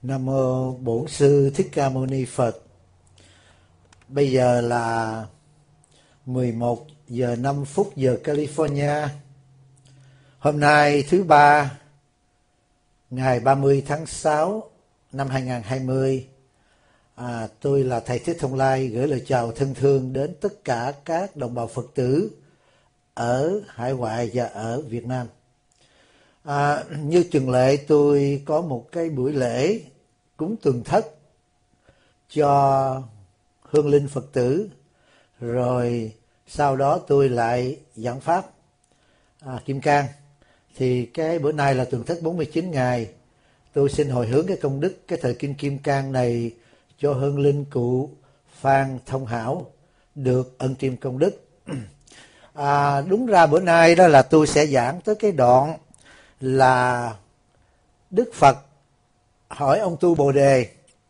Nam mô Bổn Sư Thích Ca Mâu Ni Phật. Bây giờ là 11 giờ 5 phút giờ California. Hôm nay thứ ba, ngày 30 tháng 6 năm 2020. Tôi là Thầy Thích Thông Lai gửi lời chào thân thương đến tất cả các đồng bào Phật tử ở hải ngoại và ở Việt Nam. Như thường lệ, tôi có một cái buổi lễ cúng tuần thất cho hương linh Phật tử, rồi sau đó tôi lại giảng pháp Kim Cang. Thì cái bữa nay là tuần thất 49 ngày. Tôi xin hồi hướng cái công đức cái thời kinh Kim Cang này cho hương linh cụ Phan Thông Hảo được ân triêm công đức. Đúng ra bữa nay đó là tôi sẽ giảng tới cái đoạn là Đức Phật hỏi ông Tu Bồ Đề,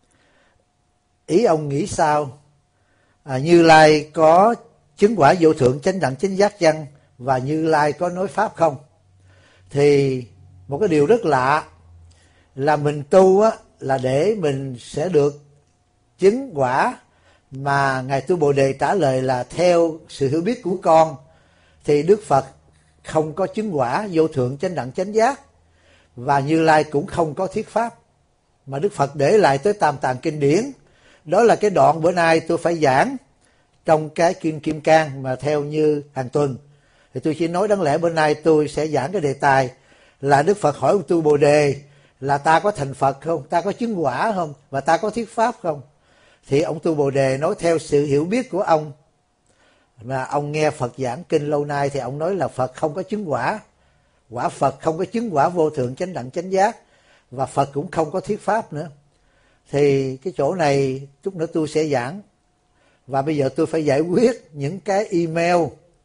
ý ông nghĩ sao? Như Lai có chứng quả vô thượng chánh đẳng chánh giác chăng? Và Như Lai có nói pháp không? Thì một cái điều rất lạ là mình tu á, là để mình sẽ được chứng quả, mà Ngài Tu Bồ Đề trả lời là theo sự hiểu biết của con. Thì Đức Phật không có chứng quả vô thượng chánh đẳng chánh giác, và Như Lai cũng không có thuyết pháp, mà Đức Phật để lại tới Tam Tạng Kinh Điển. Đó là cái đoạn bữa nay tôi phải giảng trong cái Kinh Kim Cang mà theo như hàng tuần. Thì tôi chỉ nói đáng lẽ bữa nay tôi sẽ giảng cái đề tài là Đức Phật hỏi ông Tu Bồ Đề là ta có thành Phật không, ta có chứng quả không, và ta có thuyết pháp không? Thì ông Tu Bồ Đề nói theo sự hiểu biết của ông, mà ông nghe Phật giảng kinh lâu nay, thì ông nói là Phật không có chứng quả, quả Phật không có chứng quả vô thượng chánh đẳng chánh giác, và Phật cũng không có thuyết pháp nữa. Thì cái chỗ này chút nữa tôi sẽ giảng. Và bây giờ tôi phải giải quyết những cái email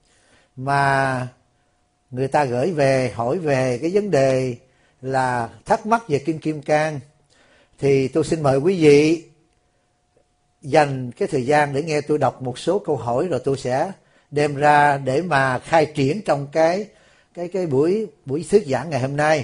mà người ta gửi về hỏi về cái vấn đề là thắc mắc về Kinh Kim Cang. Thì tôi xin mời quý vị dành cái thời gian để nghe tôi đọc một số câu hỏi, rồi tôi sẽ đem ra để mà khai triển trong cái buổi thuyết giảng ngày hôm nay,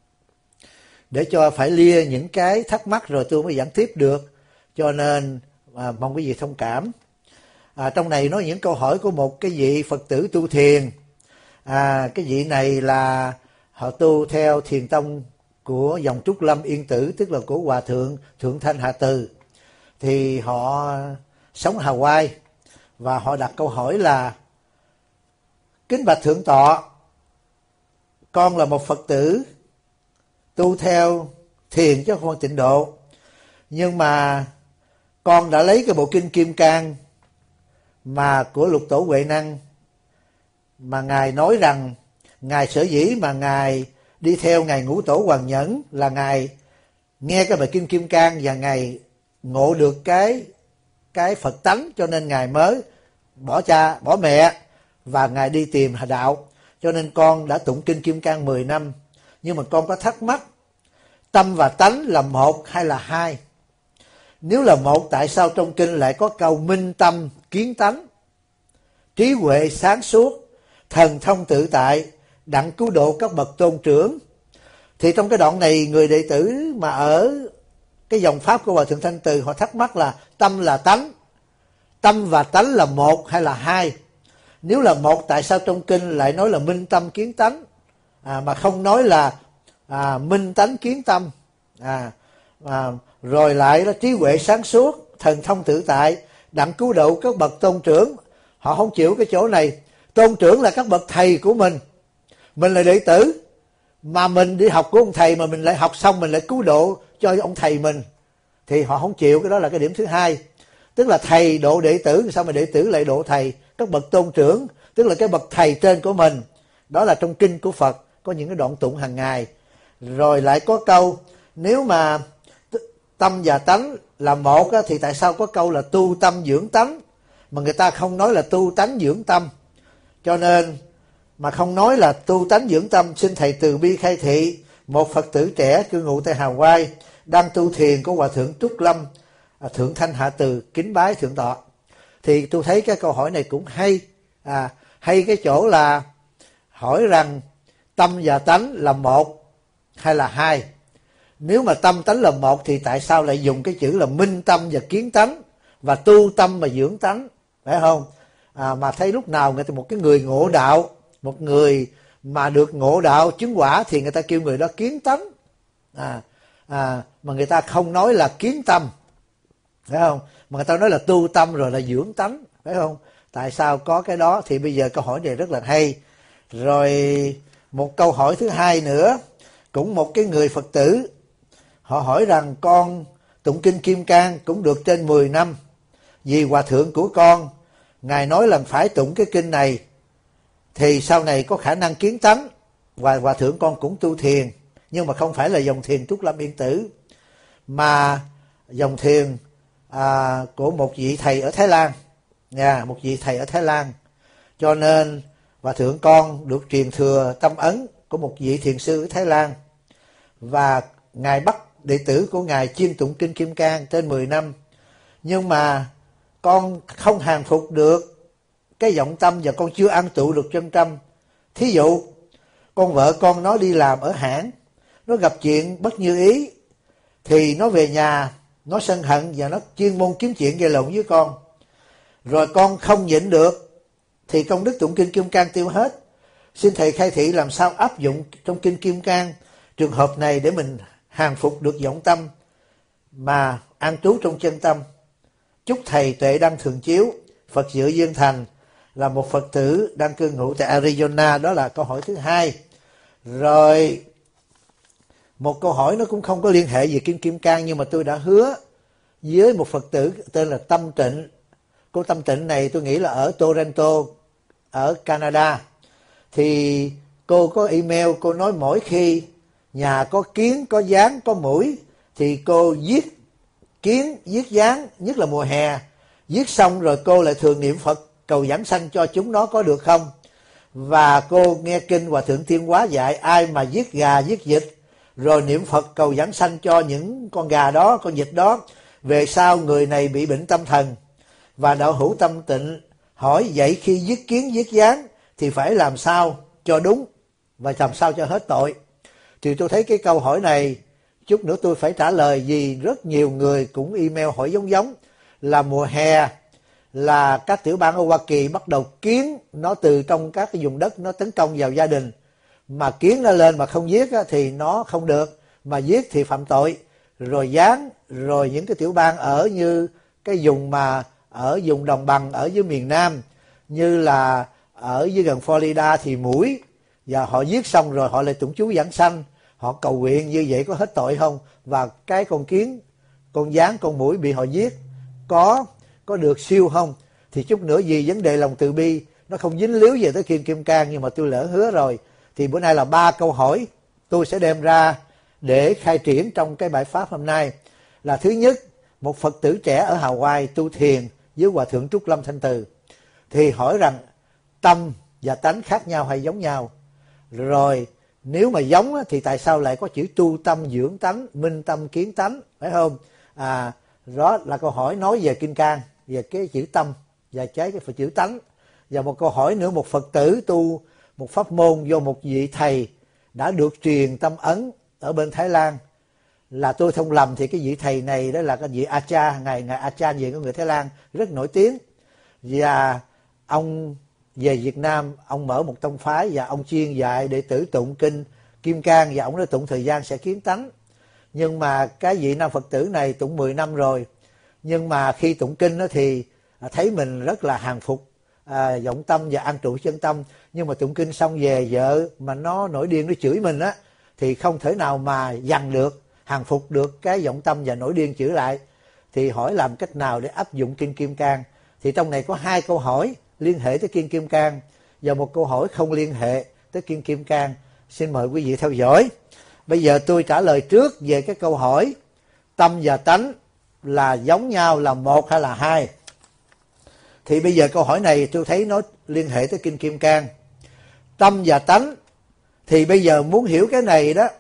để cho phải lia những cái thắc mắc rồi tôi mới giảng tiếp được. Cho nên mong quý vị thông cảm. Trong này nói những câu hỏi của một cái vị Phật tử tu thiền. Cái vị này là họ tu theo thiền tông của dòng Trúc Lâm Yên Tử, tức là của Hòa Thượng Thượng Thanh Hạ Từ. Thì họ sống ở Hawaii, và họ đặt câu hỏi là: kính bạch Thượng Tọa, con là một Phật tử tu theo thiền chứ không tịnh độ, nhưng mà con đã lấy cái bộ Kinh Kim Cang mà của Lục Tổ Huệ Năng, mà Ngài nói rằng Ngài sở dĩ mà Ngài đi theo Ngài Ngũ Tổ Hoàng Nhẫn là Ngài nghe cái bài Kinh Kim Cang và Ngài ngộ được cái Phật tánh, cho nên Ngài mới bỏ cha bỏ mẹ và Ngài đi tìm Hà Đạo. Cho nên con đã tụng Kinh Kim Cang 10 năm. Nhưng mà con có thắc mắc, tâm và tánh là một hay là hai? Nếu là một, tại sao trong kinh lại có câu minh tâm kiến tánh, trí huệ sáng suốt, thần thông tự tại, đặng cứu độ các bậc tôn trưởng? Thì trong cái đoạn này, người đệ tử mà ở cái dòng pháp của Hòa Thượng Thanh Từ họ thắc mắc là tâm là tánh, tâm và tánh là một hay là hai? Nếu là một, tại sao trong kinh lại nói là minh tâm kiến tánh, mà không nói là minh tánh kiến tâm? Rồi lại là trí huệ sáng suốt, thần thông tự tại, đặng cứu độ các bậc tôn trưởng. Họ không chịu cái chỗ này. Tôn trưởng là các bậc thầy của mình là đệ tử, mà mình đi học của ông thầy mà mình lại học xong mình lại cứu độ cho ông thầy mình, thì họ không chịu. Cái đó là cái điểm thứ hai. Tức là thầy độ đệ tử, sao mà đệ tử lại độ thầy? Các bậc tôn trưởng tức là cái bậc thầy trên của mình. Đó là trong kinh của Phật có những cái đoạn tụng hàng ngày. Rồi lại có câu nếu mà tâm và tánh là một á, thì tại sao có câu là tu tâm dưỡng tánh, mà người ta không nói là tu tánh dưỡng tâm? Cho nên mà không nói là tu tánh dưỡng tâm, xin thầy từ bi khai thị. Một Phật tử trẻ cư ngụ tại Hawaii đang tu thiền của Hòa Thượng Trúc Lâm Thượng Thanh Hạ Từ, kính bái Thượng Tọa. Thì tôi thấy cái câu hỏi này cũng hay. Hay cái chỗ là hỏi rằng tâm và tánh là một hay là hai? Nếu mà tâm tánh là một thì tại sao lại dùng cái chữ là minh tâm và kiến tánh, và tu tâm và dưỡng tánh, phải không? Mà thấy lúc nào một cái người ngộ đạo, một người mà được ngộ đạo chứng quả thì người ta kêu người đó kiến tánh, mà người ta không nói là kiến tâm, phải không? Mà người ta nói là tu tâm rồi là dưỡng tánh, phải không? Tại sao có cái đó? Thì bây giờ câu hỏi này rất là hay. Rồi một câu hỏi thứ hai nữa, cũng một cái người Phật tử, họ hỏi rằng con tụng kinh Kim Cang cũng được trên 10 năm, vì hòa thượng của con ngài nói là phải tụng cái kinh này thì sau này có khả năng kiến tánh, và hòa thượng con cũng tu thiền, nhưng mà không phải là dòng thiền Trúc Lâm Yên Tử, mà dòng thiền của một vị thầy ở Thái Lan, một vị thầy ở Thái Lan. Cho nên hòa thượng con được truyền thừa tâm ấn của một vị thiền sư ở Thái Lan, và ngài bắt đệ tử của ngài chuyên tụng kinh Kim Cang trên 10 năm. Nhưng mà con không hàng phục được cái vọng tâm, và con chưa ăn tụ được chân tâm. Thí dụ con vợ con nó đi làm ở hãng, nó gặp chuyện bất như ý thì nó về nhà, nó sân hận và nó chuyên môn kiếm chuyện gây lộn với con. Rồi con không nhịn được thì công đức tụng kinh Kim Cang tiêu hết. Xin thầy khai thị làm sao áp dụng trong kinh Kim Cang trường hợp này để mình hàng phục được vọng tâm mà an trú trong chân tâm. Chúc thầy tuệ đăng thường chiếu. Phật Dự Dương Thành là một Phật tử đang cư ngụ tại Arizona. Đó là câu hỏi thứ hai. Rồi một câu hỏi nó cũng không có liên hệ gì kinh Kim Cang, nhưng mà tôi đã hứa với một Phật tử tên là Tâm Tịnh. Cô Tâm Tịnh này tôi nghĩ là ở Toronto, ở Canada. Thì cô có email, cô nói mỗi khi nhà có kiến, có gián, có muỗi thì cô giết kiến, giết gián, nhất là mùa hè. Giết xong rồi cô lại thường niệm Phật cầu giảng sanh cho chúng nó, có được không? Và cô nghe kinh Hòa Thượng Thiên Hóa dạy ai mà giết gà, giết vịt rồi niệm Phật cầu giảng sanh cho những con gà đó, con vịt đó, về sau người này bị bệnh tâm thần. Và đạo hữu Tâm Tịnh hỏi vậy khi giết kiến, giết gián thì phải làm sao cho đúng và làm sao cho hết tội? Thì tôi thấy cái câu hỏi này chút nữa tôi phải trả lời, vì rất nhiều người cũng email hỏi giống là mùa hè là các tiểu bang ở Hoa Kỳ bắt đầu kiến nó từ trong các cái vùng đất nó tấn công vào gia đình, mà kiến nó lên mà không giết thì nó không được, mà giết thì phạm tội. Rồi gián, rồi những cái tiểu bang ở như cái vùng mà ở vùng đồng bằng ở dưới miền Nam, như là ở dưới gần Florida thì muỗi, và họ giết xong rồi họ lại tụng chú giảng sanh, họ cầu nguyện, như vậy có hết tội không? Và cái con kiến, con gián, con muỗi bị họ giết có được siêu không? Thì chút nữa vì vấn đề lòng từ bi nó không dính líu về tới kinh Kim Cang, nhưng mà tôi lỡ hứa rồi, thì bữa nay là 3 câu hỏi tôi sẽ đem ra để khai triển trong cái bài pháp hôm nay. Là thứ nhất, một Phật tử trẻ ở Hawaii tu thiền với Hòa Thượng Trúc Lâm Thanh Từ, thì hỏi rằng tâm và tánh khác nhau hay giống nhau? Rồi nếu mà giống thì tại sao lại có chữ tu tâm dưỡng tánh, minh tâm kiến tánh, phải không? Đó là câu hỏi nói về Kinh Cang, về cái chữ tâm và cái chữ tánh. Và một câu hỏi nữa, một Phật tử tu một pháp môn do một vị thầy đã được truyền tâm ấn ở bên Thái Lan, là tôi không lầm thì cái vị thầy này đó là cái vị Achan, ngài Achan về của người Thái Lan rất nổi tiếng. Và ông về Việt Nam, ông mở một tông phái và ông chuyên dạy đệ tử tụng kinh Kim Cang, và ông đã tụng thời gian sẽ kiến tánh. Nhưng mà cái vị nam Phật tử này tụng 10 năm rồi, nhưng mà khi tụng kinh đó thì thấy mình rất là hàng phục vọng tâm và an trụ chân tâm. Nhưng mà tụng kinh xong về vợ mà nó nổi điên, nó chửi mình á, thì không thể nào mà dằn được, hàng phục được cái vọng tâm và nổi điên chửi lại. Thì hỏi làm cách nào để áp dụng kinh Kim Cang? Thì trong này có 2 câu hỏi liên hệ tới kinh Kim Cang và một câu hỏi không liên hệ tới kinh Kim Cang. Xin mời quý vị theo dõi. Bây giờ tôi trả lời trước về cái câu hỏi tâm và tánh là giống nhau, là một hay là hai. Thì bây giờ câu hỏi này tôi thấy nó liên hệ tới kinh Kim Cang. Tâm và tánh, thì bây giờ muốn hiểu cái này đó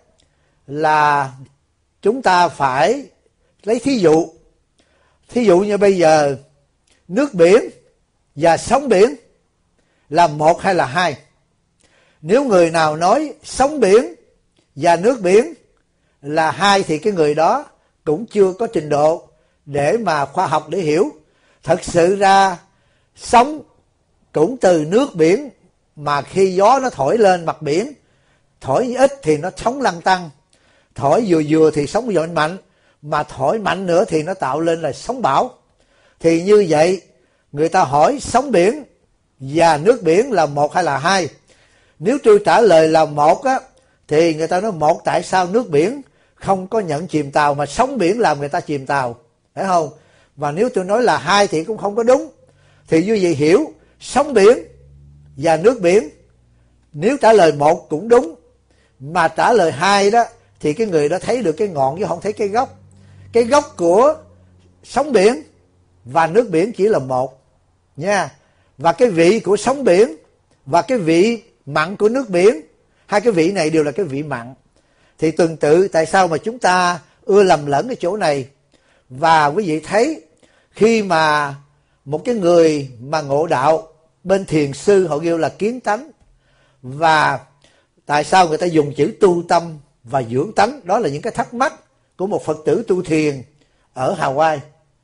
là chúng ta phải lấy thí dụ. Thí dụ như bây giờ nước biển và sóng biển là một hay là hai? Nếu người nào nói sóng biển và nước biển là 2 thì cái người đó cũng chưa có trình độ để mà khoa học để hiểu. Thật sự ra sóng cũng từ nước biển, mà khi gió nó thổi lên mặt biển, thổi ít thì nó sóng lăn tăn, thổi vừa vừa thì sóng dội mạnh, mà thổi mạnh nữa thì nó tạo lên là sóng bão. Thì như vậy người ta hỏi sóng biển và nước biển là 1 hay là 2? Nếu tôi trả lời là 1 á, thì người ta nói 1 tại sao nước biển không có nhận chìm tàu mà sóng biển làm người ta chìm tàu, phải không? Và nếu tôi nói là 2 thì cũng không có đúng. Thì như vậy hiểu sóng biển và nước biển, nếu trả lời 1 cũng đúng, mà trả lời 2 đó thì cái người đó thấy được cái ngọn chứ không thấy cái gốc. Cái gốc của sóng biển và nước biển chỉ là 1 nha. Và cái vị của sóng biển và cái vị mặn của nước biển, hai cái vị này đều là cái vị mặn. Thì tương tự tại sao mà chúng ta ưa lầm lẫn cái chỗ này? Và quý vị thấy khi mà một cái người mà ngộ đạo, bên thiền sư họ kêu là kiến tánh. Và tại sao người ta dùng chữ tu tâm và dưỡng tánh? Đó là những cái thắc mắc của một Phật tử tu thiền ở Hawaii.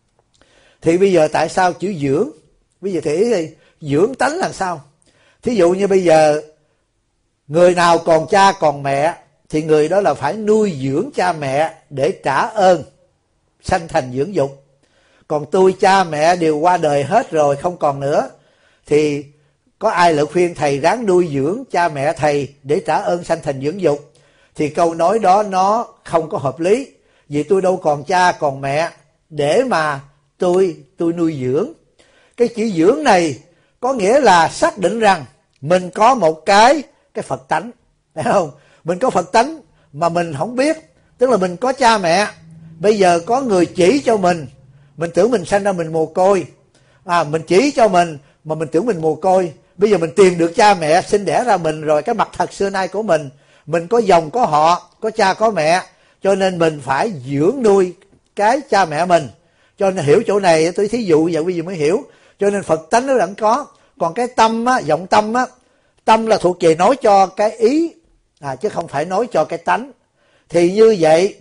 Thì bây giờ tại sao chữ dưỡng? Bây giờ thì ý đi, dưỡng tánh là sao? Thí dụ như bây giờ người nào còn cha còn mẹ thì người đó là phải nuôi dưỡng cha mẹ để trả ơn, sanh thành dưỡng dục. Còn tôi cha mẹ đều qua đời hết rồi, không còn nữa, thì có ai lại khuyên thầy ráng nuôi dưỡng cha mẹ thầy để trả ơn sanh thành dưỡng dục? Thì câu nói đó nó không có hợp lý. Vì tôi đâu còn cha còn mẹ để mà tôi nuôi dưỡng. Cái chữ dưỡng này có nghĩa là xác định rằng mình có một cái Phật tánh, phải không? Mình có Phật tánh mà mình không biết. Tức là mình có cha mẹ, bây giờ có người chỉ cho mình tưởng mình sanh ra mình mồ côi. Mình chỉ cho mình mà mình tưởng mình mồ côi. Bây giờ mình tìm được cha mẹ sinh đẻ ra mình rồi, cái mặt thật xưa nay của mình có dòng có họ, có cha có mẹ, cho nên mình phải dưỡng nuôi cái cha mẹ mình. Cho nên hiểu chỗ này tôi thí dụ vậy quý vị mới hiểu. Cho nên Phật tánh nó vẫn có. Còn cái tâm á, vọng tâm á, tâm là thuộc về nói cho cái ý, chứ không phải nói cho cái tánh. Thì như vậy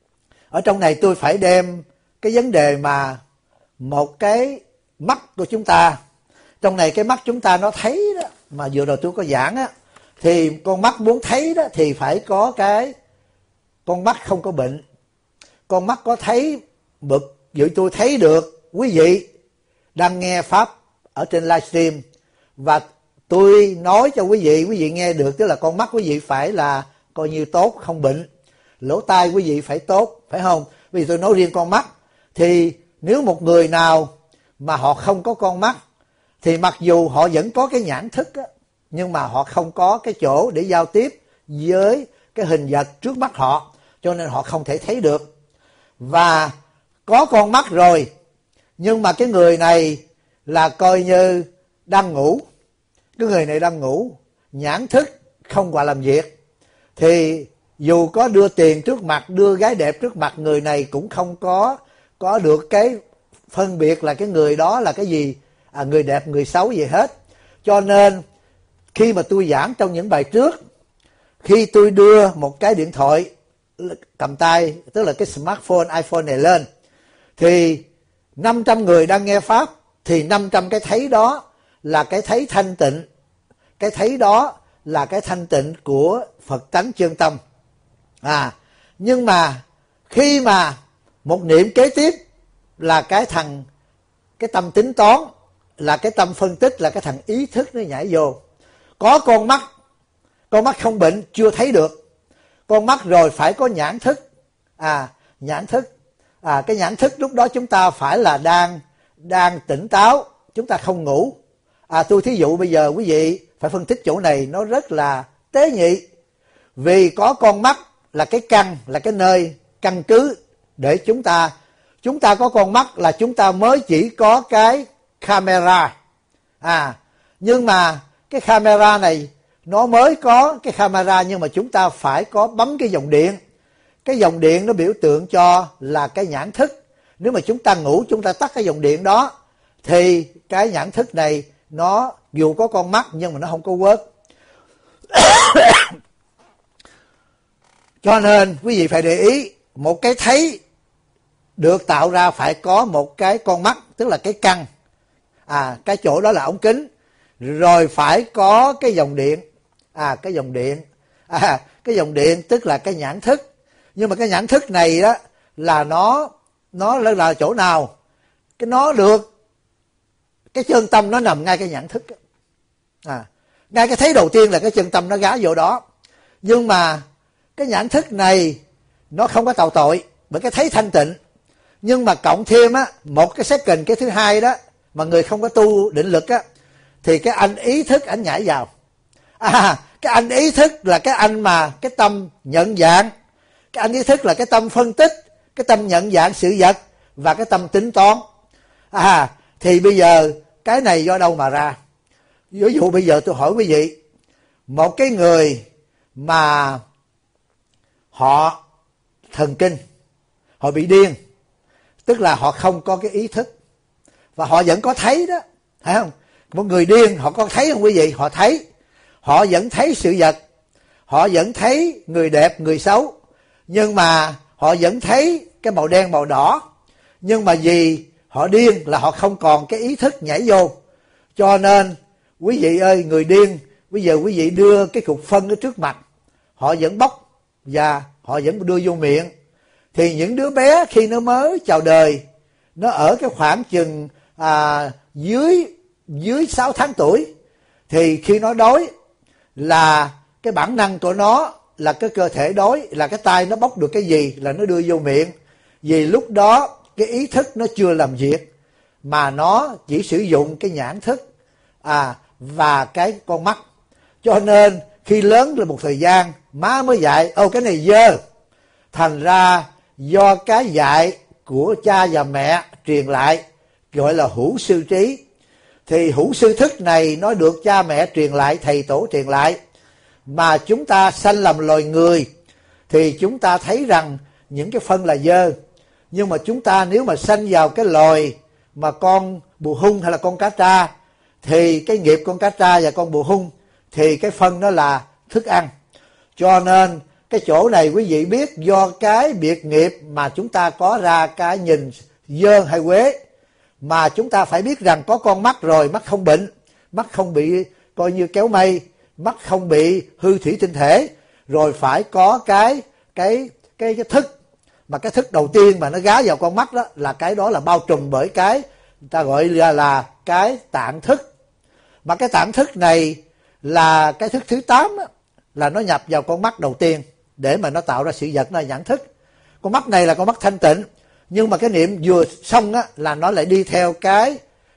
ở trong này tôi phải đem cái vấn đề mà một cái mắt của chúng ta. Trong này cái mắt chúng ta nó thấy đó, mà vừa rồi tôi có giảng á, thì con mắt muốn thấy đó thì phải có cái con mắt không có bệnh. Con mắt có thấy bực, vậy tôi thấy được quý vị đang nghe Pháp ở trên livestream, và tôi nói cho quý vị nghe được, tức là con mắt quý vị phải là coi như tốt, không bệnh. Lỗ tai quý vị phải tốt, phải không? Vì tôi nói riêng con mắt, thì nếu một người nào mà họ không có con mắt, thì mặc dù họ vẫn có cái nhãn thức á, nhưng mà họ không có cái chỗ để giao tiếp với cái hình vật trước mắt họ, cho nên họ không thể thấy được. Và có con mắt rồi, nhưng mà cái người này là coi như đang ngủ. Cái người này đang ngủ, nhãn thức không qua làm việc, thì dù có đưa tiền trước mặt, đưa gái đẹp trước mặt, người này cũng không có được cái phân biệt là cái người đó là cái gì, người đẹp người xấu gì hết. Cho nên khi mà tôi giảng trong những bài trước, khi tôi đưa một cái điện thoại cầm tay, tức là cái smartphone iPhone này lên, thì 500 người đang nghe Pháp, thì 500 cái thấy đó là cái thấy thanh tịnh. Cái thấy đó là cái thanh tịnh của Phật tánh chân tâm. Nhưng mà khi mà một niệm kế tiếp là cái tâm tính toán, là cái tâm phân tích, là cái thằng ý thức nó nhảy vô. Có con mắt không bệnh chưa thấy được. Con mắt rồi phải có nhãn thức. Nhãn thức. Cái nhãn thức lúc đó chúng ta phải là đang tỉnh táo, chúng ta không ngủ. Tôi thí dụ bây giờ quý vị phải phân tích chỗ này nó rất là tế nhị. Vì có con mắt là cái căn, là cái nơi căn cứ để chúng ta có con mắt là chúng ta mới chỉ có cái camera. Nhưng mà cái camera này nó mới có cái camera, nhưng mà chúng ta phải có bấm cái dòng điện. Cái dòng điện nó biểu tượng cho là cái nhãn thức. Nếu mà chúng ta ngủ, chúng ta tắt cái dòng điện đó, thì cái nhãn thức này nó dù có con mắt nhưng mà nó không có work. Cho nên quý vị phải để ý, một cái thấy được tạo ra phải có một cái con mắt, tức là cái căn, cái chỗ đó là ống kính, rồi phải có cái dòng điện, cái dòng điện tức là cái nhãn thức. Nhưng mà cái nhãn thức này đó là nó là chỗ nào? Nó được cái chân tâm nó nằm ngay cái nhãn thức. Ngay cái thấy đầu tiên là cái chân tâm nó gá vô đó. Nhưng mà cái nhãn thức này nó không có tạo tội bởi cái thấy thanh tịnh. Nhưng mà cộng thêm một cái second, cái thứ hai đó mà người không có tu định lực thì cái anh ý thức anh nhảy vào. Cái anh ý thức là cái anh mà cái tâm nhận dạng, cái anh ý thức là cái tâm phân tích, cái tâm nhận dạng sự vật và cái tâm tính toán. Thì bây giờ cái này do đâu mà ra? Ví dụ bây giờ tôi hỏi quý vị, một cái người mà họ thần kinh, họ bị điên, tức là họ không có cái ý thức và họ vẫn có thấy đó, phải không? Một người điên họ có thấy không quý vị? Họ thấy, họ vẫn thấy sự vật, họ vẫn thấy người đẹp người xấu, nhưng mà họ vẫn thấy cái màu đen màu đỏ. Nhưng mà vì họ điên là họ không còn cái ý thức nhảy vô. Cho nên quý vị ơi, người điên, bây giờ quý vị đưa cái cục phân ở trước mặt, họ vẫn bóc và họ vẫn đưa vô miệng. Thì những đứa bé khi nó mới chào đời, nó ở cái khoảng chừng dưới 6 tháng tuổi, thì khi nó đói là cái bản năng của nó là cái cơ thể đói, là cái tay nó bóc được cái gì là nó đưa vô miệng. Vì lúc đó cái ý thức nó chưa làm việc, mà nó chỉ sử dụng cái nhãn thức và cái con mắt. Cho nên khi lớn lên một thời gian, má mới dạy cái này dơ. Thành ra do cái dạy của cha và mẹ truyền lại, gọi là hữu sư trí. Thì hữu sư thức này nó được cha mẹ truyền lại, thầy tổ truyền lại. Mà chúng ta sanh làm loài người thì chúng ta thấy rằng những cái phân là dơ. Nhưng mà chúng ta nếu mà sanh vào cái loài mà con bù hung hay là con cá tra, thì cái nghiệp con cá tra và con bù hung thì cái phân nó là thức ăn. Cho nên cái chỗ này quý vị biết, do cái biệt nghiệp mà chúng ta có ra cái nhìn dơ hay quế. Mà chúng ta phải biết rằng có con mắt rồi, mắt không bệnh, mắt không bị coi như kéo mây, mắt không bị hư thủy tinh thể, rồi phải có cái thức. Mà cái thức đầu tiên mà nó gá vào con mắt đó là cái đó là bao trùm bởi cái ta gọi là cái tạng thức. Mà cái tạng thức này là cái thức thứ 8 đó, là nó nhập vào con mắt đầu tiên để mà nó tạo ra sự vật, nó là nhãn thức. Con mắt này là con mắt thanh tịnh, nhưng mà cái niệm vừa xong là nó lại đi theo cái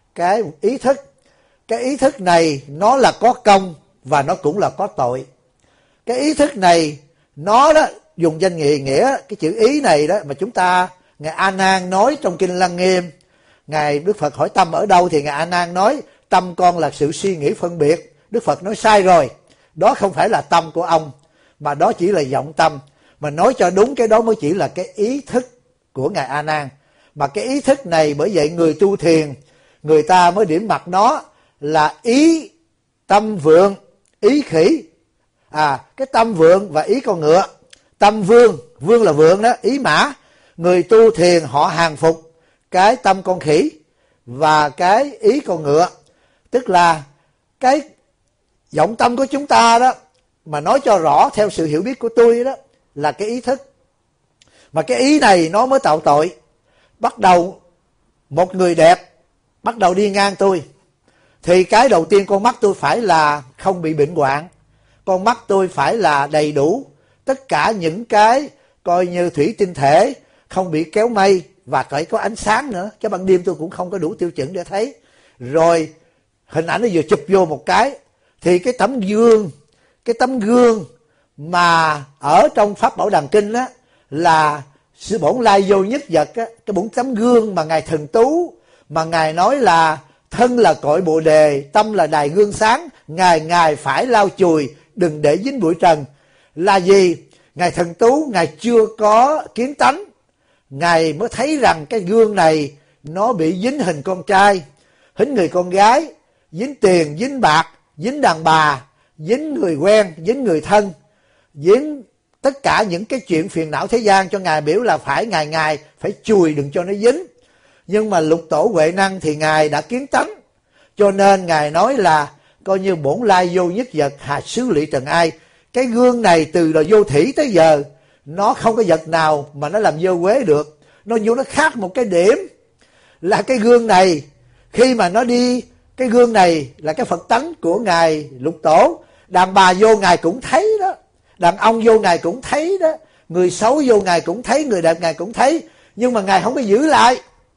ý thức. Cái ý thức này nó là có công và nó cũng là có tội. Cái ý thức này nó đó dùng danh nghĩa cái chữ ý này đó mà chúng ta, ngài A Nan nói trong kinh Lăng Nghiêm, ngài Đức Phật hỏi tâm ở đâu thì ngài A Nan nói tâm con là sự suy nghĩ phân biệt. Đức Phật nói sai rồi, đó không phải là tâm của ông, mà đó chỉ là vọng tâm. Mà nói cho đúng, cái đó mới chỉ là cái ý thức của ngài A Nan. Mà cái ý thức này, bởi vậy người tu thiền người ta mới điểm mặt nó là ý tâm vượng, ý khỉ. Cái tâm vượng và ý con ngựa. Tâm vương, vương là vượng đó, ý mã. Người tu thiền họ hàng phục cái tâm con khỉ và cái ý con ngựa. Tức là cái vọng tâm của chúng ta đó, mà nói cho rõ theo sự hiểu biết của tôi đó, là cái ý thức. Mà cái ý này nó mới tạo tội. Bắt đầu một người đẹp bắt đầu đi ngang tôi, thì cái đầu tiên con mắt tôi phải là không bị bệnh hoạn, con mắt tôi phải là đầy đủ tất cả những cái coi như thủy tinh thể, không bị kéo mây, và phải có ánh sáng nữa, chứ ban đêm tôi cũng không có đủ tiêu chuẩn để thấy. Rồi hình ảnh nó vừa chụp vô một cái thì cái tấm gương mà ở trong Pháp Bảo Đàn Kinh á, là sự bổn lai vô nhất vật á, cái bổn tấm gương mà ngài Thần Tú, mà ngài nói là thân là cội bồ đề, tâm là đài gương sáng, ngài phải lau chùi đừng để dính bụi trần. Là gì? Ngài Thần Tú ngài chưa có kiến tánh, ngài mới thấy rằng cái gương này nó bị dính hình con trai, hình người con gái, dính tiền, dính bạc, dính đàn bà, dính người quen, dính người thân, dính tất cả những cái chuyện phiền não thế gian cho Ngài biểu là phải ngày phải chùi đừng cho nó dính. Nhưng mà Lục Tổ Huệ Năng thì Ngài đã kiến tánh, cho nên Ngài nói là coi như bổn lai vô nhất vật, hà xứ lụy trần ai. Cái gương này từ đời vô thủy tới giờ, nó không có vật nào mà nó làm dơ quế được. Nó khác một cái điểm là cái gương này, khi mà nó đi, cái gương này là cái Phật tánh của Ngài Lục Tổ. Đàn bà vô Ngài cũng thấy đó, đàn ông vô Ngài cũng thấy đó, người xấu vô Ngài cũng thấy, người đẹp Ngài cũng thấy, nhưng mà Ngài không có giữ lại.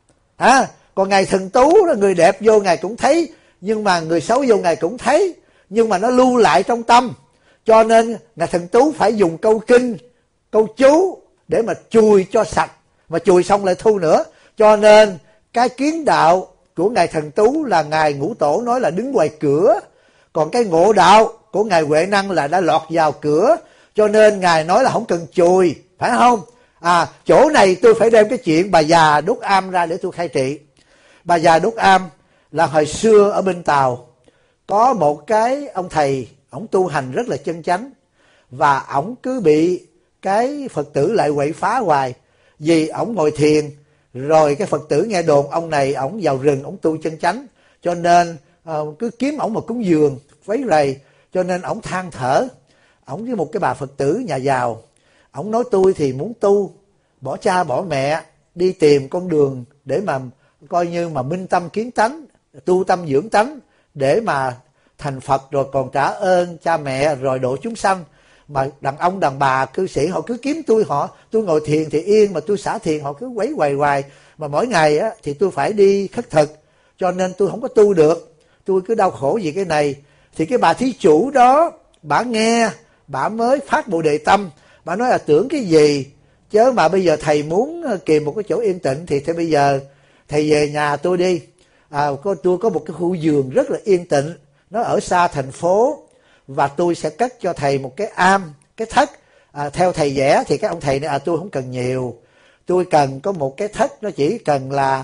Còn Ngài Thần Tú đó, người đẹp vô Ngài cũng thấy, nhưng mà người xấu vô Ngài cũng thấy, nhưng mà nó lưu lại trong tâm. Cho nên Ngài Thần Tú phải dùng câu kinh, câu chú để mà chùi cho sạch, mà chùi xong lại thu nữa. Cho nên cái kiến đạo của Ngài Thần Tú là Ngài Ngũ Tổ nói là đứng ngoài cửa, còn cái ngộ đạo của Ngài Huệ Năng là đã lọt vào cửa, cho nên Ngài nói là không cần chùi, phải không? Chỗ này tôi phải đem cái chuyện bà già đốt am ra để tôi khai trị. Bà già đốt am là hồi xưa ở bên Tàu có một cái ông thầy, ổng tu hành rất là chân chánh, và ổng cứ bị cái Phật tử lại quậy phá hoài. Vì ổng ngồi thiền, rồi cái Phật tử nghe đồn ông này ổng vào rừng ổng tu chân chánh, cho nên cứ kiếm ổng mà cúng dường quấy rầy, cho nên ổng than thở. Ổng với một cái bà Phật tử nhà giàu, ổng nói tôi thì muốn tu, bỏ cha bỏ mẹ đi tìm con đường để mà coi như mà minh tâm kiến tánh, tu tâm dưỡng tánh để mà thành Phật, rồi còn trả ơn cha mẹ rồi độ chúng sanh. Mà đàn ông đàn bà cư sĩ họ cứ kiếm tôi ngồi thiền thì yên, mà tôi xả thiền họ cứ quấy hoài, mà mỗi ngày á thì tôi phải đi khất thực, cho nên tôi không có tu được, tôi cứ đau khổ vì cái này. Thì cái bà thí chủ đó, bà nghe, bà mới phát Bồ Đề tâm, bà nói là tưởng cái gì chứ mà bây giờ thầy muốn kìm một cái chỗ yên tĩnh thì bây giờ thầy về nhà tôi đi. Tôi có một cái khu vườn rất là yên tĩnh, nó ở xa thành phố, và tôi sẽ cất cho thầy một cái am, cái thất. Theo thầy vẽ thì cái ông thầy này tôi không cần nhiều, tôi cần có một cái thất, nó chỉ cần là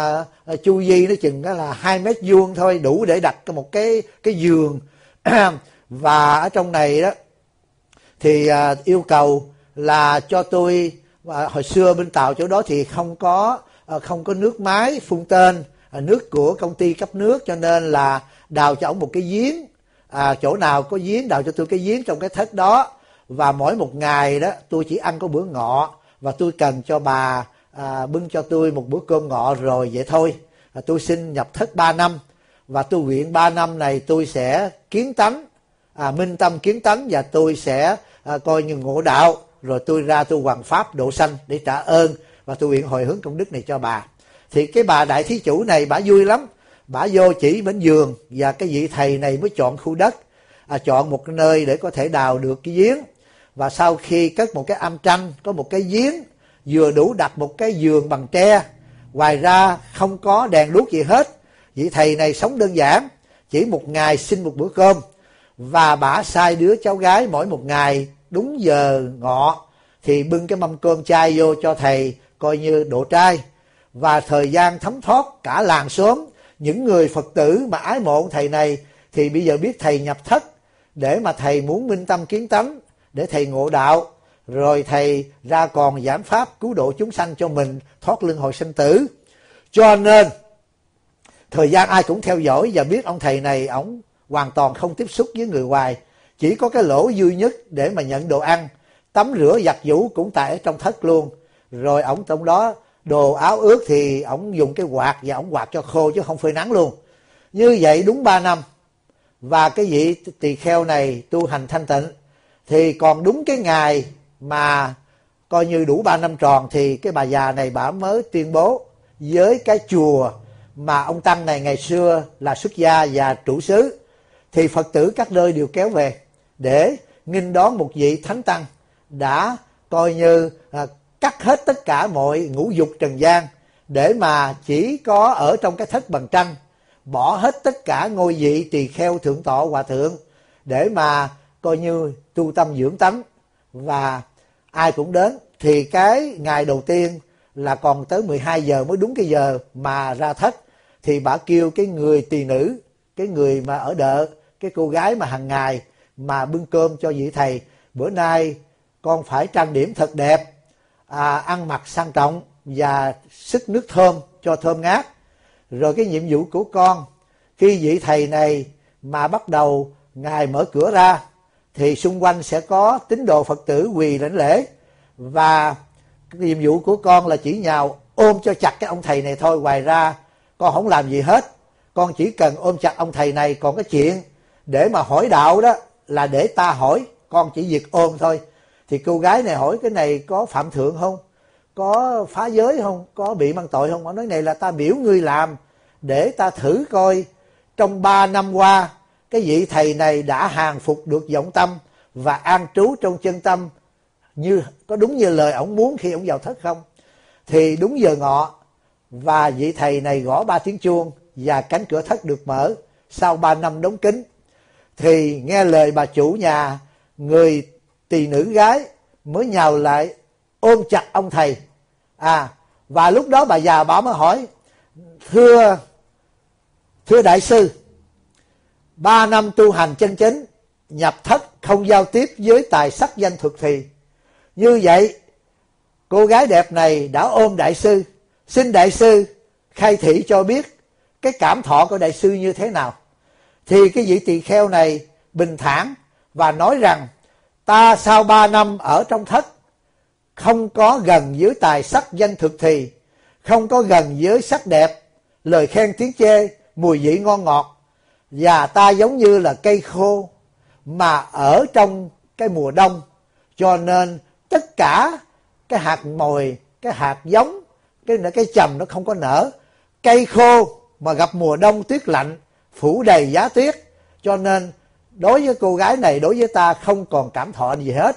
chu vi nó chừng là 2 mét vuông thôi, đủ để đặt một cái giường. Và ở trong này đó thì yêu cầu là cho tôi, hồi xưa bên Tàu chỗ đó thì không có nước máy phun tên, nước của công ty cấp nước, cho nên là đào cho ổng một cái giếng. Chỗ nào có giếng đào cho tôi cái giếng trong cái thất đó. Và mỗi một ngày đó tôi chỉ ăn có bữa ngọ, và tôi cần cho bà bưng cho tôi một bữa cơm ngọ rồi vậy thôi. Tôi xin nhập thất 3 năm, và tôi nguyện 3 năm này tôi sẽ kiến tánh, minh tâm kiến tánh, và tôi sẽ coi như ngộ đạo, rồi tôi ra tôi hoằng pháp độ sanh để trả ơn, và tôi nguyện hồi hướng công đức này cho bà. Thì cái bà đại thí chủ này bà vui lắm, bà vô chỉ bến giường, và cái vị thầy này mới chọn khu đất, chọn một cái nơi để có thể đào được cái giếng. Và sau khi cất một cái am tranh, có một cái giếng vừa đủ đặt một cái giường bằng tre, ngoài ra không có đèn đuốc gì hết. Vị thầy này sống đơn giản, chỉ một ngày xin một bữa cơm, và bả sai đứa cháu gái mỗi một ngày đúng giờ ngọ thì bưng cái mâm cơm chay vô cho thầy coi như độ trai. Và thời gian thấm thoát cả làng xóm, những người Phật tử mà ái mộ thầy này thì bây giờ biết thầy nhập thất để mà thầy muốn minh tâm kiến tánh, để thầy ngộ đạo, rồi thầy ra còn giảng pháp cứu độ chúng sanh cho mình thoát luân hồi sinh tử. Cho nên thời gian ai cũng theo dõi và biết ông thầy này ổng hoàn toàn không tiếp xúc với người ngoài, chỉ có cái lỗ duy nhất để mà nhận đồ ăn, tắm rửa giặt giũ cũng tại ở trong thất luôn. Rồi ổng trong đó đồ áo ướt thì ổng dùng cái quạt và ổng quạt cho khô chứ không phơi nắng luôn. Như vậy đúng 3 năm. Và cái vị tỳ kheo này tu hành thanh tịnh, thì còn đúng cái ngày mà coi như đủ 3 năm tròn thì cái bà già này bà mới tuyên bố với cái chùa mà ông Tăng này ngày xưa là xuất gia và trụ xứ, thì Phật tử các nơi đều kéo về để nghinh đón một vị thánh tăng đã coi như cắt hết tất cả mọi ngũ dục trần gian, để mà chỉ có ở trong cái thất bằng tranh, bỏ hết tất cả ngôi vị tỳ kheo thượng tọa hòa thượng để mà coi như tu tâm dưỡng tánh. Và ai cũng đến. Thì cái ngày đầu tiên là còn tới 12 giờ mới đúng cái giờ mà ra thất, thì bà kêu cái người tỳ nữ, cái người mà ở đợ, cái cô gái mà hàng ngày mà bưng cơm cho vị thầy, bữa nay con phải trang điểm thật đẹp, ăn mặc sang trọng và xức nước thơm cho thơm ngát. Rồi cái nhiệm vụ của con, khi vị thầy này mà bắt đầu Ngài mở cửa ra thì xung quanh sẽ có tín đồ Phật tử quỳ lãnh lễ, và cái nhiệm vụ của con là chỉ nhào ôm cho chặt cái ông thầy này thôi. Ngoài ra con không làm gì hết, con chỉ cần ôm chặt ông thầy này. Còn cái chuyện để mà hỏi đạo đó là để ta hỏi, con chỉ việc ôm thôi. Thì cô gái này hỏi cái này có phạm thượng không, có phá giới không, có bị mang tội không? Ông nói này là ta biểu ngươi làm để ta thử coi trong 3 năm qua cái vị thầy này đã hàng phục được vọng tâm và an trú trong chân tâm như có đúng như lời ổng muốn khi ổng vào thất không. Thì đúng giờ ngọ và vị thầy này gõ 3 tiếng chuông và cánh cửa thất được mở sau 3 năm đóng kín. Thì nghe lời bà chủ nhà, người tỳ nữ gái mới nhào lại ôm chặt ông thầy. Và lúc đó bà già bà mới hỏi: Thưa đại sư, 3 năm tu hành chân chính, nhập thất không giao tiếp với tài sắc danh thuật thì. Như vậy cô gái đẹp này đã ôm đại sư, xin đại sư khai thị cho biết cái cảm thọ của đại sư như thế nào. Thì cái vị tỳ kheo này bình thản và nói rằng: ta sau 3 năm ở trong thất, không có gần với tài sắc danh thực thì, không có gần với sắc đẹp, lời khen tiếng chê, mùi vị ngon ngọt, và ta giống như là cây khô mà ở trong cái mùa đông, cho nên tất cả cái hạt mồi, cái hạt giống, cái chầm nó không có nở. Cây khô mà gặp mùa đông tuyết lạnh phủ đầy giá tuyết, cho nên đối với cô gái này, đối với ta không còn cảm thọ gì hết.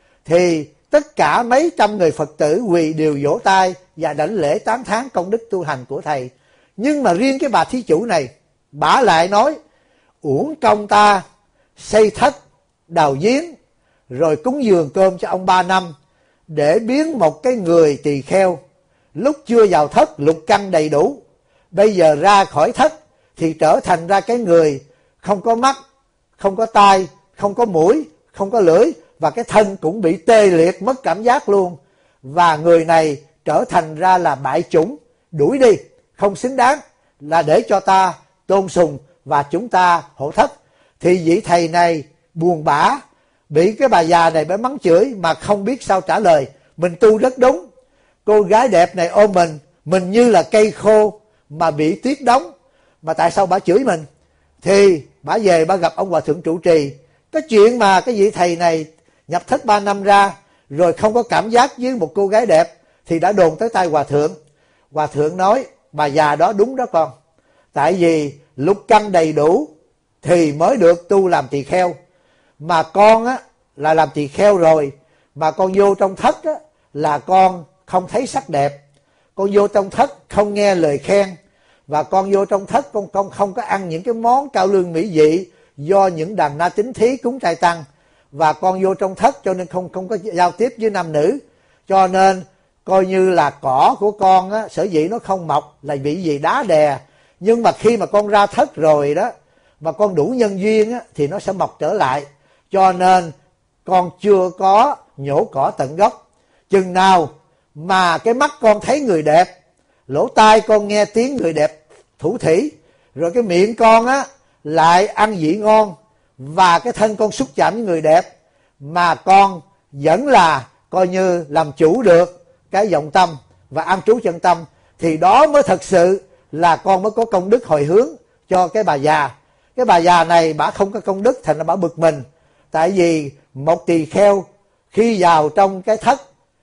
Thì tất cả mấy trăm người Phật tử quỳ đều vỗ tay và đảnh lễ tán thán công đức tu hành của thầy. Nhưng mà riêng cái bà thí chủ này, bả lại nói: uổng công ta xây thất, đào giếng, rồi cúng dường cơm cho ông 3 năm, để biến một cái người tỳ kheo lúc chưa vào thất lục căn đầy đủ, bây giờ ra khỏi thất thì trở thành ra cái người không có mắt, không có tai, không có mũi, không có lưỡi, và cái thân cũng bị tê liệt, mất cảm giác luôn. Và người này trở thành ra là bại chủng, đuổi đi, không xứng đáng là để cho ta tôn sùng và chúng ta hộ thất. Thì vị thầy này buồn bã, bị cái bà già này phải mắng chửi mà không biết sao trả lời. Mình tu rất đúng, cô gái đẹp này ôm mình như là cây khô mà bị tuyết đóng, mà tại sao bà chửi mình? Thì bà về bà gặp ông hòa thượng trụ trì. Cái chuyện mà cái vị thầy này nhập thất 3 năm ra rồi không có cảm giác với một cô gái đẹp thì đã đồn tới tai hòa thượng. Hòa thượng nói: bà già đó đúng đó con, tại vì lục căn đầy đủ thì mới được tu làm tỳ kheo, mà con á là làm tỳ kheo rồi, mà con vô trong thất á là con không thấy sắc đẹp, con vô trong thất không nghe lời khen, và con vô trong thất con không có ăn những cái món cao lương mỹ vị do những đàn na tín thí cúng trai tăng, và con vô trong thất cho nên không có giao tiếp với nam nữ, cho nên coi như là cỏ của con á, sở dĩ nó không mọc là bị gì đá đè. Nhưng mà khi mà con ra thất rồi đó, mà con đủ nhân duyên á, thì nó sẽ mọc trở lại. Cho nên con chưa có nhổ cỏ tận gốc. Chừng nào mà cái mắt con thấy người đẹp, lỗ tai con nghe tiếng người đẹp thủ thỉ, rồi cái miệng con á lại ăn vị ngon, và cái thân con xúc chạm với người đẹp, mà con vẫn là coi như làm chủ được cái vọng tâm và an trú chân tâm, thì đó mới thật sự là con mới có công đức hồi hướng cho cái bà già. Cái bà già này bả không có công đức, thành ra bả bực mình. Tại vì một tỳ kheo khi vào trong cái thất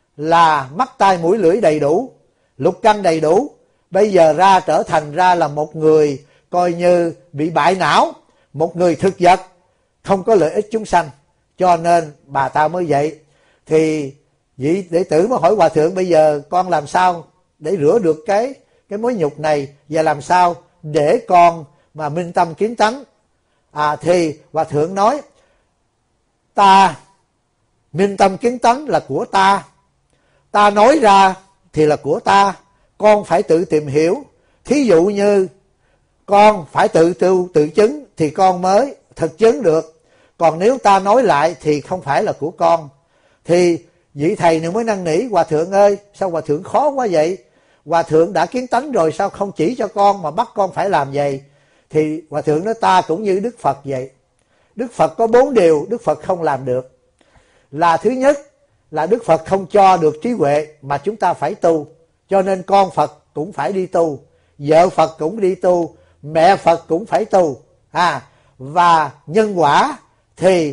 là mắt tai mũi lưỡi đầy đủ, lục căn đầy đủ, bây giờ ra trở thành ra là một người coi như bị bại não, một người thực vật, không có lợi ích chúng sanh. Cho nên bà ta mới vậy. Thì vị đệ tử mới hỏi hòa thượng: bây giờ con làm sao để rửa được cái mối nhục này, và làm sao để con mà minh tâm kiến tánh? Thì hòa thượng nói: ta minh tâm kiến tánh là của ta nói ra thì là của ta, con phải tự tìm hiểu. Thí dụ như con phải tự tu tự chứng thì con mới thực chứng được, còn nếu ta nói lại thì không phải là của con. Thì vị thầy này mới năn nỉ: hòa thượng ơi, sao hòa thượng khó quá vậy? Hòa thượng đã kiến tánh rồi, sao không chỉ cho con mà bắt con phải làm vậy? Thì hòa thượng nói: ta cũng như Đức Phật vậy. Đức Phật có 4 điều Đức Phật không làm được. Là thứ nhất là Đức Phật không cho được trí huệ mà chúng ta phải tu, cho nên con Phật cũng phải đi tu, vợ Phật cũng đi tu, mẹ Phật cũng phải tu. Và nhân quả thì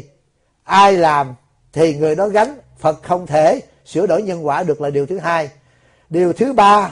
ai làm thì người đó gánh, Phật không thể sửa đổi nhân quả được, là điều thứ hai. Điều thứ ba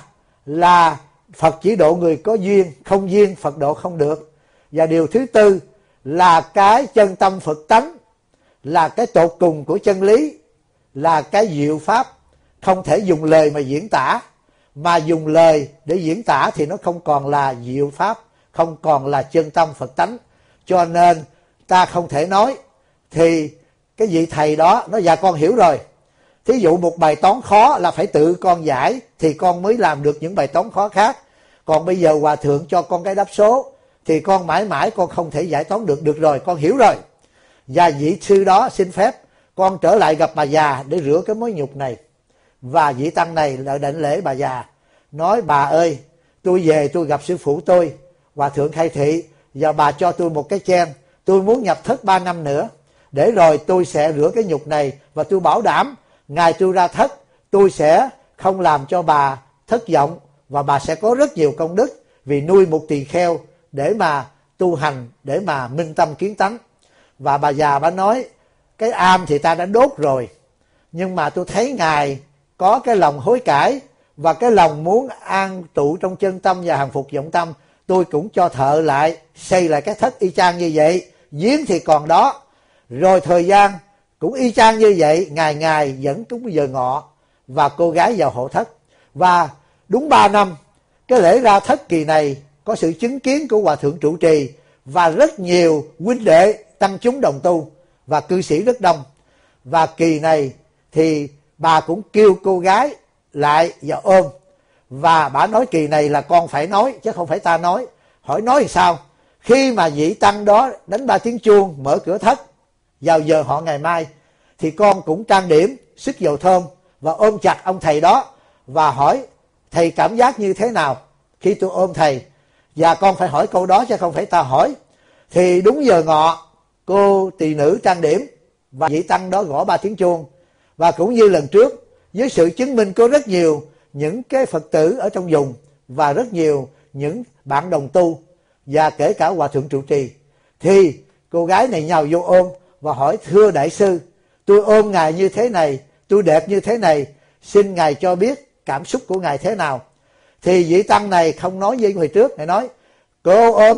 là Phật chỉ độ người có duyên, không duyên Phật độ không được. Và điều thứ tư là cái chân tâm Phật tánh, là cái tột cùng của chân lý, là cái diệu pháp, không thể dùng lời mà diễn tả. Mà dùng lời để diễn tả thì nó không còn là diệu pháp, không còn là chân tâm Phật tánh. Cho nên ta không thể nói. Thì cái vị thầy đó nói: dạ con hiểu rồi. Thí dụ một bài toán khó là phải tự con giải thì con mới làm được những bài toán khó khác. Còn bây giờ hòa thượng cho con cái đáp số thì con mãi mãi con không thể giải toán được. Được rồi, con hiểu rồi. Và vị sư đó xin phép con trở lại gặp bà già để rửa cái mối nhục này. Và vị tăng này là đảnh lễ bà già, nói: bà ơi, tôi về tôi gặp sư phụ tôi, hòa thượng khai thị, và bà cho tôi một cái chen. Tôi muốn nhập thất 3 năm nữa, để rồi tôi sẽ rửa cái nhục này. Và tôi bảo đảm ngày tôi ra thất, tôi sẽ không làm cho bà thất vọng, và bà sẽ có rất nhiều công đức vì nuôi một tỳ kheo để mà tu hành, để mà minh tâm kiến tánh. Và bà già bà nói: cái am thì ta đã đốt rồi, nhưng mà tôi thấy ngài có cái lòng hối cải và cái lòng muốn an trụ trong chân tâm và hàng phục vọng tâm, tôi cũng cho thợ lại xây lại cái thất y chang như vậy. Giếng thì còn đó, rồi thời gian cũng y chang như vậy, ngày ngày vẫn cúng giờ ngọ và cô gái vào hộ thất. Và đúng 3 năm, cái lễ ra thất kỳ này có sự chứng kiến của hòa thượng trụ trì và rất nhiều huynh đệ tăng chúng đồng tu và cư sĩ rất đông. Và kỳ này thì bà cũng kêu cô gái lại và ôm, và bà nói: kỳ này là con phải nói chứ không phải ta nói. Hỏi nói thì sao? Khi mà vị tăng đó đánh 3 tiếng chuông mở cửa thất vào giờ họ ngày mai, thì con cũng trang điểm sức dầu thơm và ôm chặt ông thầy đó và hỏi: thầy cảm giác như thế nào khi tôi ôm thầy? Và con phải hỏi câu đó chứ không phải ta hỏi. Thì đúng giờ ngọ, cô tỳ nữ trang điểm và vị tăng đó gõ 3 tiếng chuông. Và cũng như lần trước, với sự chứng minh có rất nhiều những cái Phật tử ở trong vùng và rất nhiều những bạn đồng tu và kể cả hòa thượng trụ trì, thì cô gái này nhào vô ôm và hỏi: thưa đại sư, tôi ôm ngài như thế này, tôi đẹp như thế này, xin ngài cho biết cảm xúc của ngài thế nào. Thì vị tăng này không nói như hồi trước, ngài nói: cô ôm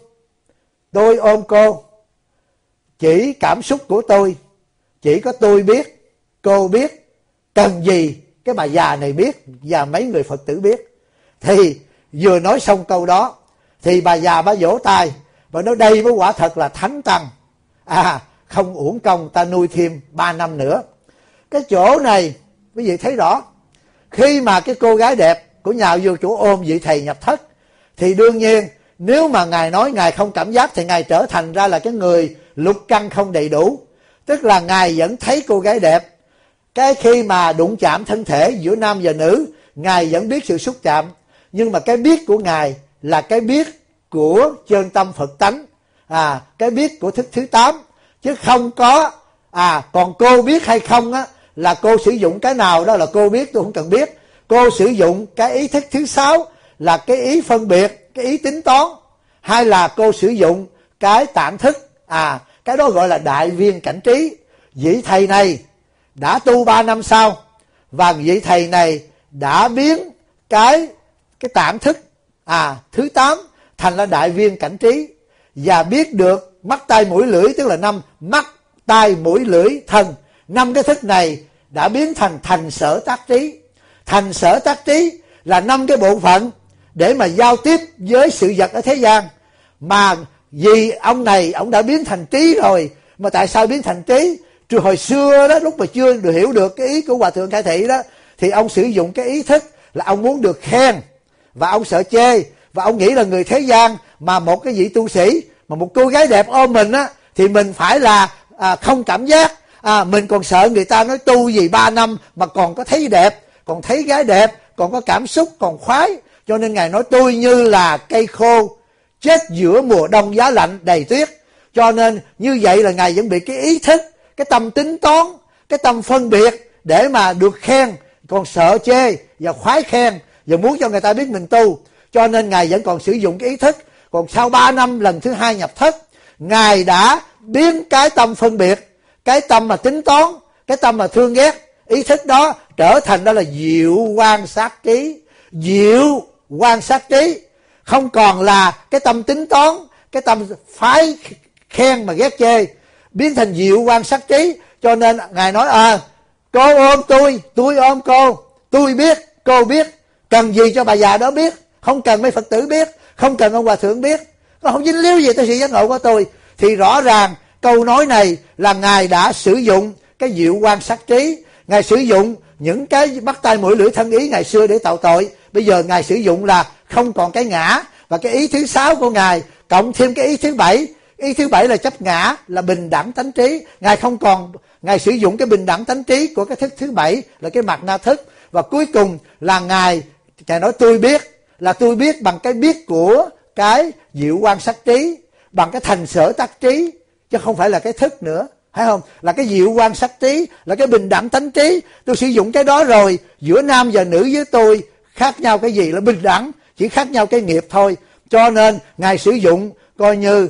tôi ôm cô, chỉ cảm xúc của tôi chỉ có tôi biết, cô biết, cần gì cái bà già này biết và mấy người Phật tử biết. Thì vừa nói xong câu đó thì bà già bà vỗ tay và nói: đây mới quả thật là thánh tăng, không uổng công ta nuôi thêm 3 năm nữa. Cái chỗ này quý vị thấy rõ, khi mà cái cô gái đẹp của nhào vô chỗ ôm vị thầy nhập thất, thì đương nhiên nếu mà ngài nói ngài không cảm giác thì ngài trở thành ra là cái người lục căn không đầy đủ. Tức là ngài vẫn thấy cô gái đẹp, cái khi mà đụng chạm thân thể giữa nam và nữ, ngài vẫn biết sự xúc chạm, nhưng mà cái biết của ngài là cái biết của chân tâm Phật tánh, cái biết của thức thứ 8, chứ không có còn cô biết hay không á, là cô sử dụng cái nào đó là cô biết, tôi không cần biết. Cô sử dụng cái ý thức thứ 6 là cái ý phân biệt, cái ý tính toán, hay là cô sử dụng cái tạm thức, cái đó gọi là đại viên cảnh trí. Vị thầy này đã tu 3 năm sau, và vị thầy này đã biến cái tạm thức thứ 8 thành là đại viên cảnh trí, và biết được mắt tai mũi lưỡi, tức là 5 mắt tai mũi lưỡi thân, 5 cái thức này đã biến thành thành sở tác trí. Thành sở tác trí là 5 cái bộ phận để mà giao tiếp với sự vật ở thế gian. Mà vì ông này ông đã biến thành trí rồi, mà tại sao biến thành trí? Từ hồi xưa đó, lúc mà chưa được hiểu được cái ý của hòa thượng khai thị đó, thì ông sử dụng cái ý thức là ông muốn được khen, và ông sợ chê, và ông nghĩ là người thế gian mà một cái vị tu sĩ mà một cô gái đẹp ôm mình á, thì mình phải là không cảm giác, Mình còn sợ người ta nói tu gì 3 năm mà còn có thấy đẹp, còn thấy gái đẹp, còn có cảm xúc, còn khoái. Cho nên Ngài nói tôi như là cây khô chết giữa mùa đông giá lạnh đầy tuyết. Cho nên như vậy là Ngài vẫn bị cái ý thức, cái tâm tính toán, cái tâm phân biệt để mà được khen, còn sợ chê và khoái khen và muốn cho người ta biết mình tu. Cho nên Ngài vẫn còn sử dụng cái ý thức. Còn sau 3 năm lần thứ 2 nhập thất, Ngài đã biến cái tâm phân biệt, cái tâm mà tính toán, cái tâm mà thương ghét, ý thức đó trở thành đó là diệu quan sát trí. Diệu quan sát trí, không còn là cái tâm tính toán, cái tâm phái khen mà ghét chê, biến thành diệu quan sát trí. Cho nên Ngài nói cô ôm tôi ôm cô, tôi biết, cô biết, cần gì cho bà già đó biết, không cần mấy Phật tử biết, không cần ông hòa thượng biết, nó không dính líu gì tới sự giác ngộ của tôi. Thì rõ ràng câu nói này là Ngài đã sử dụng cái diệu quan sát trí. Ngài sử dụng những cái bắt tay mũi lưỡi thân ý ngày xưa để tạo tội. Bây giờ Ngài sử dụng là không còn cái ngã. Và cái ý thứ 6 của Ngài cộng thêm cái ý thứ 7. Ý thứ 7 là chấp ngã, là bình đẳng tánh trí. Ngài không còn, Ngài sử dụng cái bình đẳng tánh trí của cái thức thứ 7 là cái mạt na thức. Và cuối cùng là Ngài nói tôi biết, là tôi biết bằng cái biết của cái diệu quan sát trí, bằng cái thành sở tác trí, chứ không phải là cái thức nữa, thấy không? Là cái diệu quan sát trí, là cái bình đẳng tánh trí. Tôi sử dụng cái đó rồi, giữa nam và nữ với tôi khác nhau cái gì? Là bình đẳng, chỉ khác nhau cái nghiệp thôi. Cho nên Ngài sử dụng coi như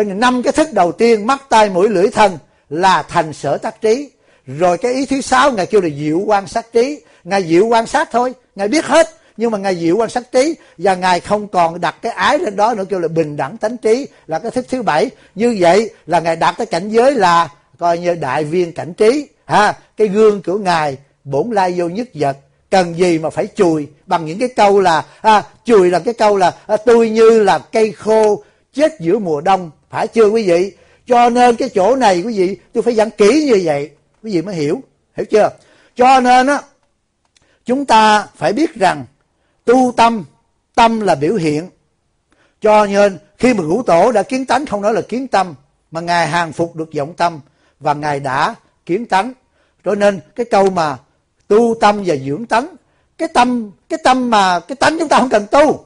5 cái thức đầu tiên, mắt tai mũi lưỡi thân là thành sở tác trí. Rồi cái ý thứ 6 Ngài kêu là diệu quan sát trí. Ngài diệu quan sát thôi, Ngài biết hết, nhưng mà Ngài diệu quan sát trí. Và Ngài không còn đặt cái ái lên đó nữa, kêu là bình đẳng tánh trí, là cái thức thứ 7. Như vậy là Ngài đạt tới cảnh giới là coi như đại viên cảnh trí. Cái gương của Ngài bổn lai vô nhất vật, cần gì mà phải chùi bằng những cái câu là chùi là cái câu là tôi như là cây khô chết giữa mùa đông, phải chưa quý vị? Cho nên cái chỗ này quý vị tôi phải giảng kỹ như vậy quý vị mới hiểu chưa? Cho nên chúng ta phải biết rằng tu tâm là biểu hiện. Cho nên khi mà Ngũ Tổ đã kiến tánh, không nói là kiến tâm, mà Ngài hàng phục được vọng tâm và Ngài đã kiến tánh. Cho nên cái câu mà tu tâm và dưỡng tánh, cái tâm mà cái tánh chúng ta không cần tu.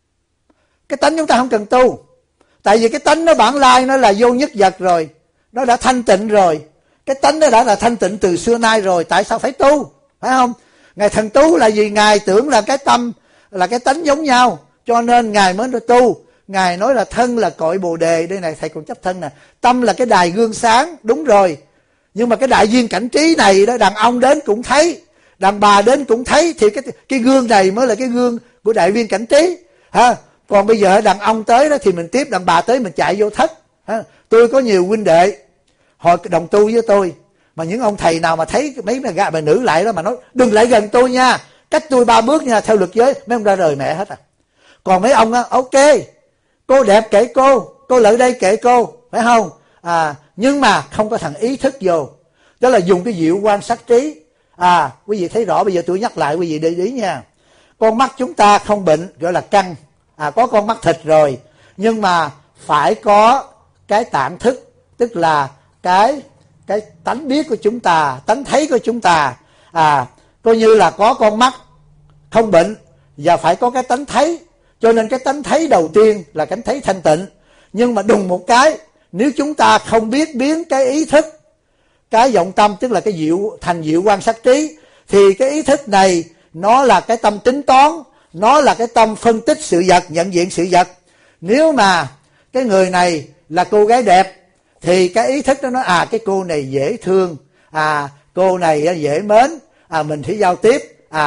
Cái tánh chúng ta không cần tu. Tại vì cái tánh nó bản lai nó là vô nhất vật rồi, nó đã thanh tịnh rồi. Cái tánh nó đã là thanh tịnh từ xưa nay rồi, tại sao phải tu? Phải không? Ngài thần tú là vì Ngài tưởng là cái tâm là cái tánh giống nhau, cho nên Ngài mới tu. Ngài nói là thân là cội bồ đề. Đây này thầy còn chấp thân nè. Tâm là cái đài gương sáng, đúng rồi. Nhưng mà cái đại viên cảnh trí này đó, đàn ông đến cũng thấy, đàn bà đến cũng thấy, thì cái gương này mới là cái gương của đại viên cảnh trí. Còn bây giờ đàn ông tới đó thì mình tiếp, đàn bà tới mình chạy vô thất. Tôi có nhiều huynh đệ họ đồng tu với tôi, mà những ông thầy nào mà thấy mấy bà nữ lại đó mà nói đừng lại gần tôi nha, cách tôi 3 bước nha, theo luật giới, mấy ông ra đời mẹ hết Còn mấy ông ok, cô đẹp kệ cô lại đây kệ cô, phải không? Nhưng mà không có thằng ý thức vô, đó là dùng cái diệu quan sát trí. Quý vị thấy rõ, bây giờ tôi nhắc lại quý vị để ý nha. Con mắt chúng ta không bệnh, gọi là căn. Có con mắt thịt rồi, nhưng mà phải có cái tạng thức, tức là cái tánh biết của chúng ta, tánh thấy của chúng ta. Coi như là có con mắt không bệnh và phải có cái tánh thấy. Cho nên cái tánh thấy đầu tiên là cái thấy thanh tịnh. Nhưng mà đùng một cái, nếu chúng ta không biết biến cái ý thức, cái vọng tâm, tức là cái thành diệu quan sát trí, thì cái ý thức này nó là cái tâm tính toán, nó là cái tâm phân tích sự vật, nhận diện sự vật. Nếu mà cái người này là cô gái đẹp thì cái ý thức đó nói cái cô này dễ thương, cô này dễ mến, mình phải giao tiếp.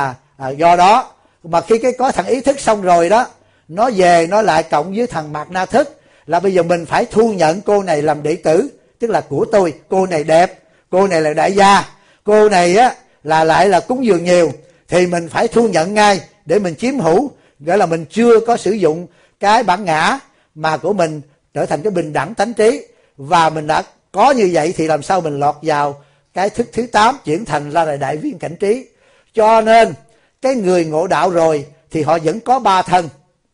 Do đó mà khi có thằng ý thức xong rồi đó, nó về nó lại cộng với thằng mạt na thức, là bây giờ mình phải thu nhận cô này làm đệ tử, tức là của tôi. Cô này đẹp, cô này là đại gia, cô này là lại là cúng dường nhiều, thì mình phải thu nhận ngay để mình chiếm hữu. Gọi là mình chưa có sử dụng cái bản ngã mà của mình trở thành cái bình đẳng tánh trí. Và mình đã có như vậy thì làm sao mình lọt vào cái thức thứ 8, chuyển thành ra là đại viên cảnh trí. Cho nên cái người ngộ đạo rồi thì họ vẫn có 3 thân.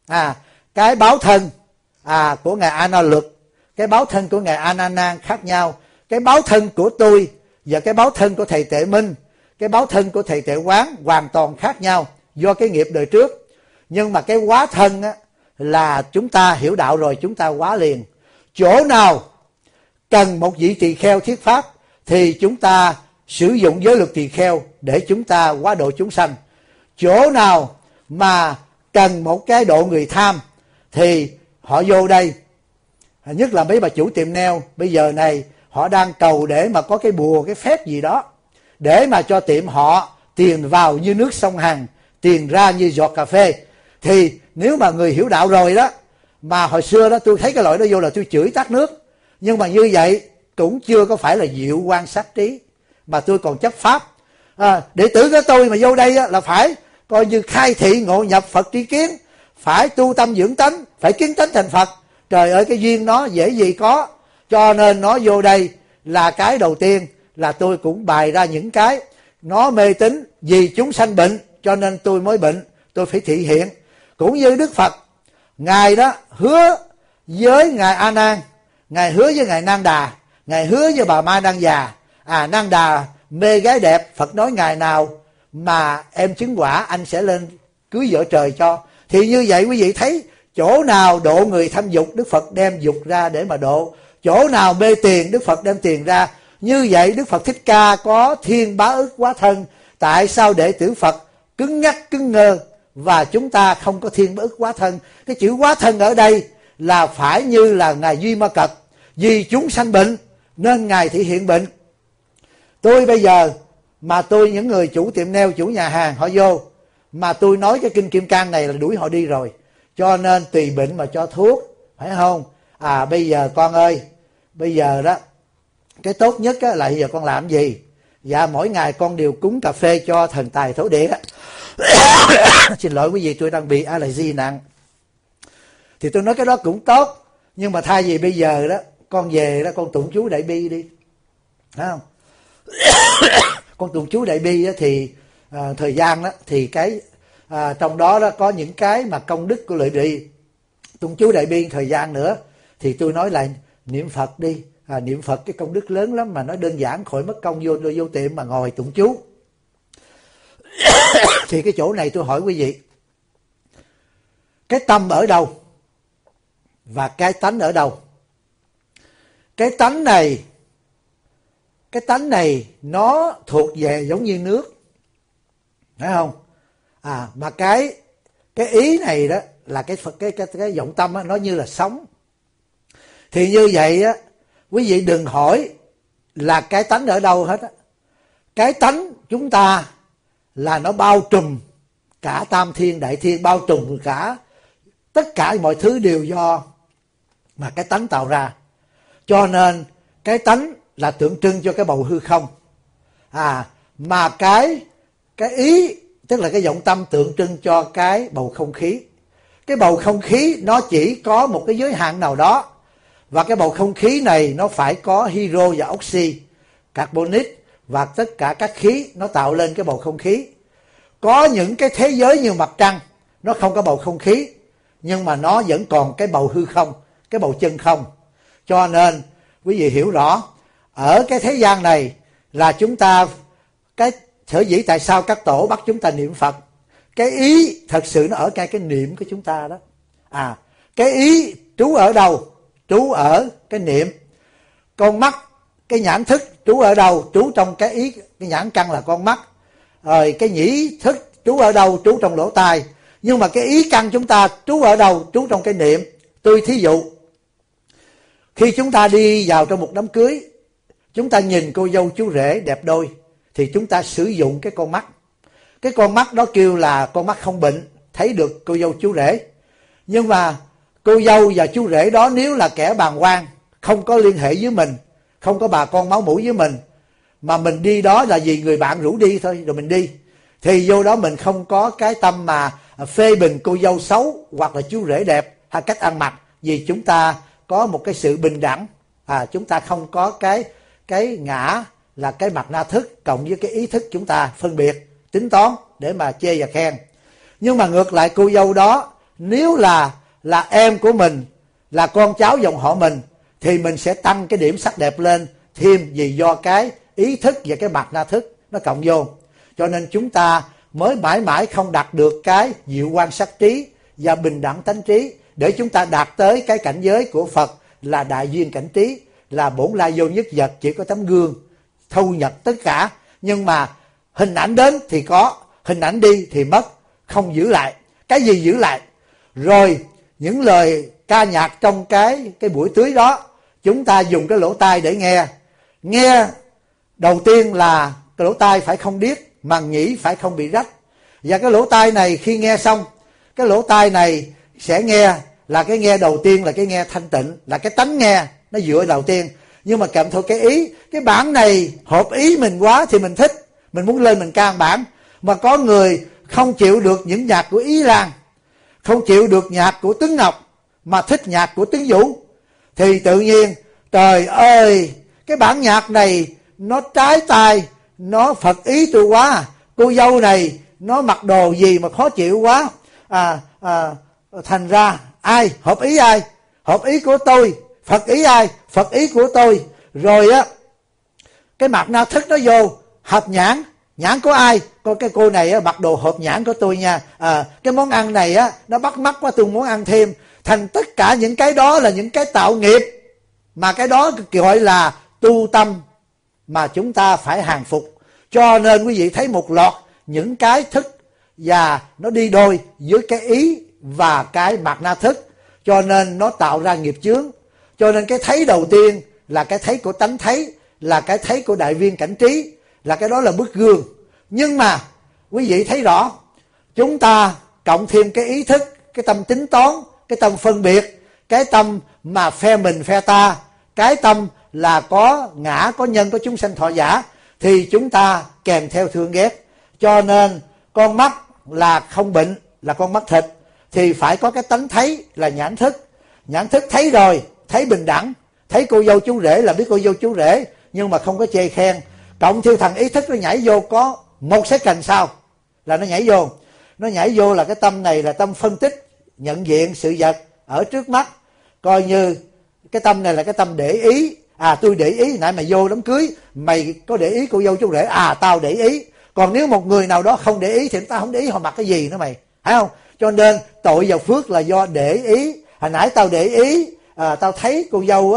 Cái báo thân của Ngài A Na Luật, cái báo thân của Ngài A Na Nan khác nhau. Cái báo thân của tôi và cái báo thân của thầy Tệ Minh, cái báo thân của thầy Tệ Quán hoàn toàn khác nhau do cái nghiệp đời trước. Nhưng mà cái hóa thân á, là chúng ta hiểu đạo rồi chúng ta hóa liền. Chỗ nào cần một vị tỳ kheo thuyết pháp thì chúng ta sử dụng giới luật tỳ kheo để chúng ta hóa độ chúng sanh. Chỗ nào mà cần một cái độ người tham thì họ vô đây. Nhất là mấy bà chủ tiệm nail bây giờ này, họ đang cầu để mà có cái bùa, cái phép gì đó để mà cho tiệm họ tiền vào như nước sông Hằng, tiền ra như giọt cà phê. Thì nếu mà người hiểu đạo rồi đó, mà hồi xưa đó tôi thấy cái loại đó vô là tôi chửi tát nước. Nhưng mà như vậy cũng chưa có phải là diệu quan sát trí, mà tôi còn chấp pháp. Đệ tử của tôi mà vô đây á, là phải coi như khai thị ngộ nhập Phật tri kiến, phải tu tâm dưỡng tánh, phải kiến tánh thành Phật. Trời ơi, cái duyên nó dễ gì có. Cho nên nó vô đây là cái đầu tiên là tôi cũng bày ra những cái nó mê tín, vì chúng sanh bệnh cho nên tôi mới bệnh, tôi phải thị hiện. Cũng như Đức Phật, Ngài đó hứa với Ngài A Nan, Ngài hứa với Ngài Nan Đà, Ngài hứa với bà Mai Đăng Già. Nan Đà mê gái đẹp, Phật nói ngày nào mà em chứng quả anh sẽ lên cưới vợ trời cho. Thì như vậy quý vị thấy, chỗ nào độ người tham dục, Đức Phật đem dục ra để mà độ. Chỗ nào mê tiền, Đức Phật đem tiền ra. Như vậy Đức Phật Thích Ca có thiên bá ức hóa thân. Tại sao đệ tử Phật cứng nhắc cứng ngơ và chúng ta không có thiên bá ức hóa thân? Cái chữ hóa thân ở đây là phải như là Ngài Duy Ma Cật, vì chúng sanh bệnh nên Ngài thị hiện bệnh. Tôi bây giờ mà tôi, những người chủ tiệm nail, chủ nhà hàng họ vô mà tôi nói cái kinh Kim Cang này là đuổi họ đi rồi. Cho nên tùy bệnh mà cho thuốc, phải không? Bây giờ con ơi, bây giờ đó cái tốt nhất á, là giờ con làm gì? Dạ mỗi ngày con đều cúng cà phê cho thần tài thổ địa. Xin lỗi quý vị, tôi đang bị allergy nặng. Thì tôi nói cái đó cũng tốt, nhưng mà thay vì bây giờ đó con về đó con tụng chú Đại Bi đi, phải không? Con tụng chú Đại Bi đó thì thời gian đó thì cái trong đó đó có những cái mà công đức của lợi đi. Tụng chú Đại Bi thời gian nữa thì tôi nói là niệm Phật đi. Niệm Phật cái công đức lớn lắm, mà nó đơn giản, khỏi mất công vô tiệm mà ngồi tụng chú. Thì cái chỗ này tôi hỏi quý vị, cái tâm ở đâu và cái tánh ở đâu? Cái tánh này nó thuộc về giống như nước, phải không? Mà cái ý này đó là cái vọng tâm đó, nó như là sóng. Thì như vậy á, quý vị đừng hỏi là cái tánh ở đâu hết á. Cái tánh chúng ta là nó bao trùm cả tam thiên đại thiên, bao trùm cả tất cả mọi thứ đều do mà cái tánh tạo ra. Cho nên cái tánh là tượng trưng cho cái bầu hư không. Mà cái ý tức là cái vọng tâm tượng trưng cho cái bầu không khí. Cái bầu không khí nó chỉ có một cái giới hạn nào đó, và cái bầu không khí này nó phải có hydro và oxy, carbonic và tất cả các khí nó tạo lên cái bầu không khí. Có những cái thế giới như mặt trăng nó không có bầu không khí, nhưng mà nó vẫn còn cái bầu hư không, cái bầu chân không. Cho nên quý vị hiểu rõ, ở cái thế gian này là chúng ta, cái sở dĩ tại sao các tổ bắt chúng ta niệm Phật, cái ý thật sự nó ở cái niệm của chúng ta đó. Cái ý trú ở đâu? Trú ở cái niệm. Con mắt, cái nhãn thức trú ở đâu? Trú trong cái ý, cái nhãn căn là con mắt. Rồi cái nhĩ thức trú ở đâu? Trú trong lỗ tai. Nhưng mà cái ý căn chúng ta trú ở đâu? Trú trong cái niệm. Tôi thí dụ, khi chúng ta đi vào trong một đám cưới, chúng ta nhìn cô dâu chú rể đẹp đôi, thì chúng ta sử dụng cái con mắt. Cái con mắt đó kêu là con mắt không bệnh, thấy được cô dâu chú rể. Nhưng mà cô dâu và chú rể đó nếu là kẻ bàng quan, không có liên hệ với mình, không có bà con máu mủ với mình, mà mình đi đó là vì người bạn rủ đi thôi, rồi mình đi, thì vô đó mình không có cái tâm mà phê bình cô dâu xấu hoặc là chú rể đẹp hay cách ăn mặc, vì chúng ta có một cái sự bình đẳng. Chúng ta không có cái ngã là cái mặt na thức cộng với cái ý thức chúng ta phân biệt, tính toán để mà chê và khen. Nhưng mà ngược lại cô dâu đó, nếu là em của mình, là con cháu dòng họ mình, thì mình sẽ tăng cái điểm sắc đẹp lên thêm, vì do cái ý thức và cái mạt na thức nó cộng vô. Cho nên chúng ta mới mãi mãi không đạt được cái diệu quan sát trí và bình đẳng tánh trí, để chúng ta đạt tới cái cảnh giới của Phật là đại duyên cảnh trí, là bổn lai vô nhất vật, chỉ có tấm gương thu nhập tất cả. Nhưng mà hình ảnh đến thì có, hình ảnh đi thì mất, không giữ lại. Cái gì giữ lại? Rồi những lời ca nhạc trong cái buổi tưới đó, chúng ta dùng cái lỗ tai để nghe. Nghe đầu tiên là cái lỗ tai phải không điếc, màng nhĩ phải không bị rách. Và cái lỗ tai này khi nghe xong, cái lỗ tai này sẽ nghe là cái nghe đầu tiên, là cái nghe thanh tịnh, là cái tánh nghe nó dựa đầu tiên. Nhưng mà kèm theo cái ý, cái bản này hợp ý mình quá thì mình thích, mình muốn lên mình ca bản. Mà có người không chịu được những nhạc của Ý Lan, không chịu được nhạc của Tuấn Ngọc, mà thích nhạc của Tuấn Vũ, thì tự nhiên trời ơi, cái bản nhạc này nó trái tai, nó Phật ý tôi quá. Cô dâu này nó mặc đồ gì mà khó chịu quá. Thành ra ai hợp ý ai? Hợp ý của tôi. Phật ý ai? Phật ý của tôi. Rồi á, cái mặt na thức nó vô hợp nhãn. Nhãn của ai? Coi cái cô này á, mặc đồ hợp nhãn của tôi nha. Cái món ăn này á, nó bắt mắt quá, tôi muốn ăn thêm. Thành tất cả những cái đó là những cái tạo nghiệp, mà cái đó gọi là tu tâm mà chúng ta phải hàng phục. Cho nên quý vị thấy một loạt những cái thức, và nó đi đôi với cái ý và cái mạt na thức, cho nên nó tạo ra nghiệp chướng. Cho nên cái thấy đầu tiên là cái thấy của tánh thấy, là cái thấy của đại viên cảnh trí, là cái đó là bức gương. Nhưng mà quý vị thấy rõ, chúng ta cộng thêm cái ý thức, cái tâm tính toán, cái tâm phân biệt, cái tâm mà phe mình phe ta, cái tâm là có ngã, có nhân, có chúng sanh thọ giả, thì chúng ta kèm theo thương ghét. Cho nên con mắt là không bệnh, là con mắt thịt, thì phải có cái tánh thấy là nhãn thức. Nhãn thức thấy rồi, thấy bình đẳng, thấy cô dâu chú rể là biết cô dâu chú rể, nhưng mà không có chê khen. Cộng theo thằng ý thức nó nhảy vô, có một second sau là nó nhảy vô. Nó nhảy vô là cái tâm này là tâm phân tích, nhận diện sự vật ở trước mắt. Coi như cái tâm này là cái tâm để ý. Tôi để ý, nãy mày vô đám cưới, mày có để ý cô dâu chú rể? Tao để ý. Còn nếu một người nào đó không để ý thì tao không để ý họ mặc cái gì nữa mày, thấy không? Cho nên tội và phước là do để ý. Hồi nãy tao để ý, tao thấy cô dâu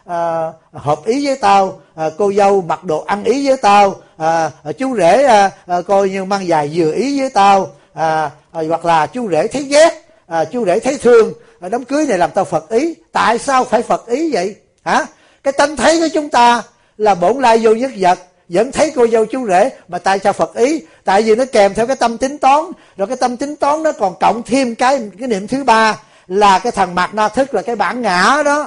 hợp ý với tao, cô dâu mặc đồ ăn ý với tao, chú rể coi như mang dài vừa ý với tao, hoặc là chú rể thấy ghét, chú rể thấy thương, đám cưới này làm tao Phật ý. Tại sao phải Phật ý vậy hả? Cái tánh thấy của chúng ta là bổn lai vô nhất vật, vẫn thấy cô dâu chú rể, mà tại sao Phật ý? Tại vì nó kèm theo cái tâm tính toán, rồi cái tâm tính toán nó còn cộng thêm cái niệm thứ ba là cái thằng mạt na thức, là cái bản ngã đó.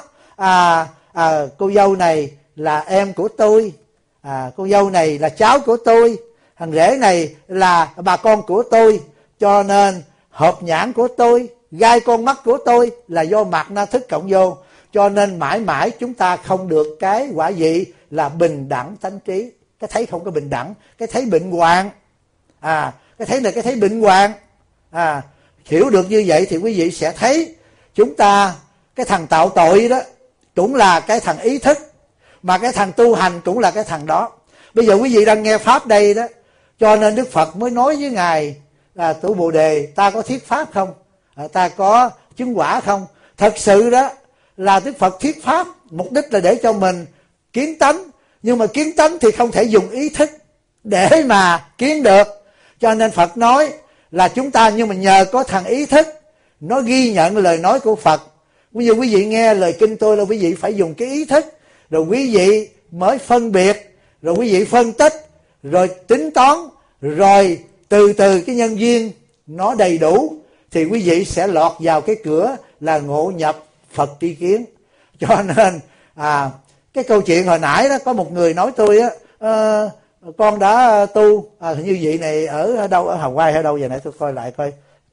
Cô dâu này là em của tôi, cô dâu này là cháu của tôi, thằng rể này là bà con của tôi, cho nên hợp nhãn của tôi, gai con mắt của tôi là do mạt na thức cộng vô. Cho nên mãi mãi chúng ta không được cái quả vị là bình đẳng tánh trí. Cái thấy không có bình đẳng, cái thấy bệnh hoạn. Cái thấy này cái thấy bệnh hoạn. Hiểu được như vậy thì quý vị sẽ thấy chúng ta, cái thằng tạo tội đó cũng là cái thằng ý thức, mà cái thằng tu hành cũng là cái thằng đó. Bây giờ quý vị đang nghe pháp đây đó, cho nên Đức Phật mới nói với ngài là Tổ Bồ Đề, ta có thuyết pháp không? Ta có chứng quả không? Thật sự đó là Đức Phật thuyết pháp mục đích là để cho mình kiến tánh, nhưng mà kiến tánh thì không thể dùng ý thức để mà kiến được. Cho nên Phật nói là chúng ta, nhưng mà nhờ có thằng ý thức nó ghi nhận lời nói của Phật. Bây giờ quý vị nghe lời kinh tôi là quý vị phải dùng cái ý thức, rồi quý vị mới phân biệt, rồi quý vị phân tích, rồi tính toán, rồi từ từ cái nhân duyên nó đầy đủ thì quý vị sẽ lọt vào cái cửa là ngộ nhập Phật tri kiến. Cho nên cái câu chuyện hồi nãy đó, có một người nói tôi á, con đã tu, như vị này ở đâu, ở Hawaii hay đâu, giờ nãy tôi coi lại coi.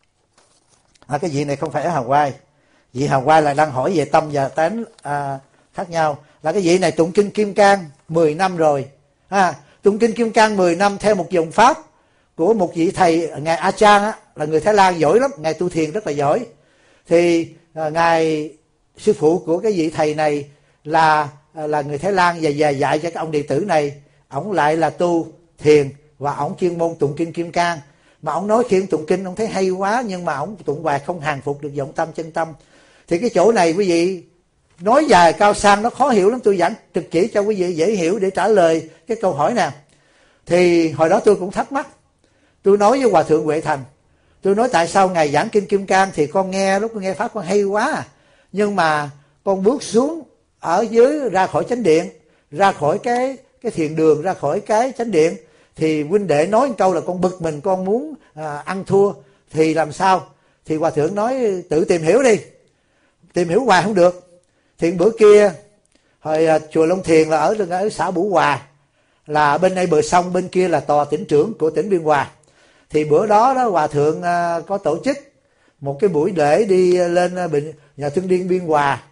Cái vị này không phải ở Hawaii, vị Hawaii là đang hỏi về tâm và tánh khác nhau. Là cái vị này tụng kinh Kim Cang 10 năm rồi. Tụng kinh Kim Cang 10 năm theo một dòng pháp của một vị thầy, ngài A Chan á, là người Thái Lan giỏi lắm, ngài tu thiền rất là giỏi. Thì ngài sư phụ của cái vị thầy này là người Thái Lan, và dạy cho cái ông đệ tử này. ổng lại là tu thiền và ổng chuyên môn tụng kinh Kim Cang. Mà ổng nói khi tụng kinh ổng thấy hay quá, nhưng mà ổng tụng hoài không hàng phục được vọng tâm chân tâm. Thì cái chỗ này quý vị nói dài cao sang, nó khó hiểu lắm, tôi giảng trực chỉ cho quý vị dễ hiểu để trả lời cái câu hỏi nào. Thì hồi đó tôi cũng thắc mắc, tôi nói với Hòa Thượng Huệ Thành, tôi nói tại sao ngài giảng kinh Kim Cang thì con nghe, lúc con nghe pháp con hay quá à. Nhưng mà con bước xuống ở dưới, ra khỏi chánh điện, ra khỏi cái thiền đường, ra khỏi cái chánh điện, thì huynh đệ nói một câu là con bực mình, con muốn ăn thua, thì làm sao? Thì Hòa Thượng nói tự tìm hiểu đi, tìm hiểu hoài không được. Thì bữa kia hồi chùa Long Thiền là ở xã Bửu Hòa, là bên đây bờ sông, bên kia là tòa tỉnh trưởng của tỉnh Biên Hòa. Thì bữa đó Hòa Thượng có tổ chức một cái buổi lễ đi lên nhà Thương Điên Biên Hòa.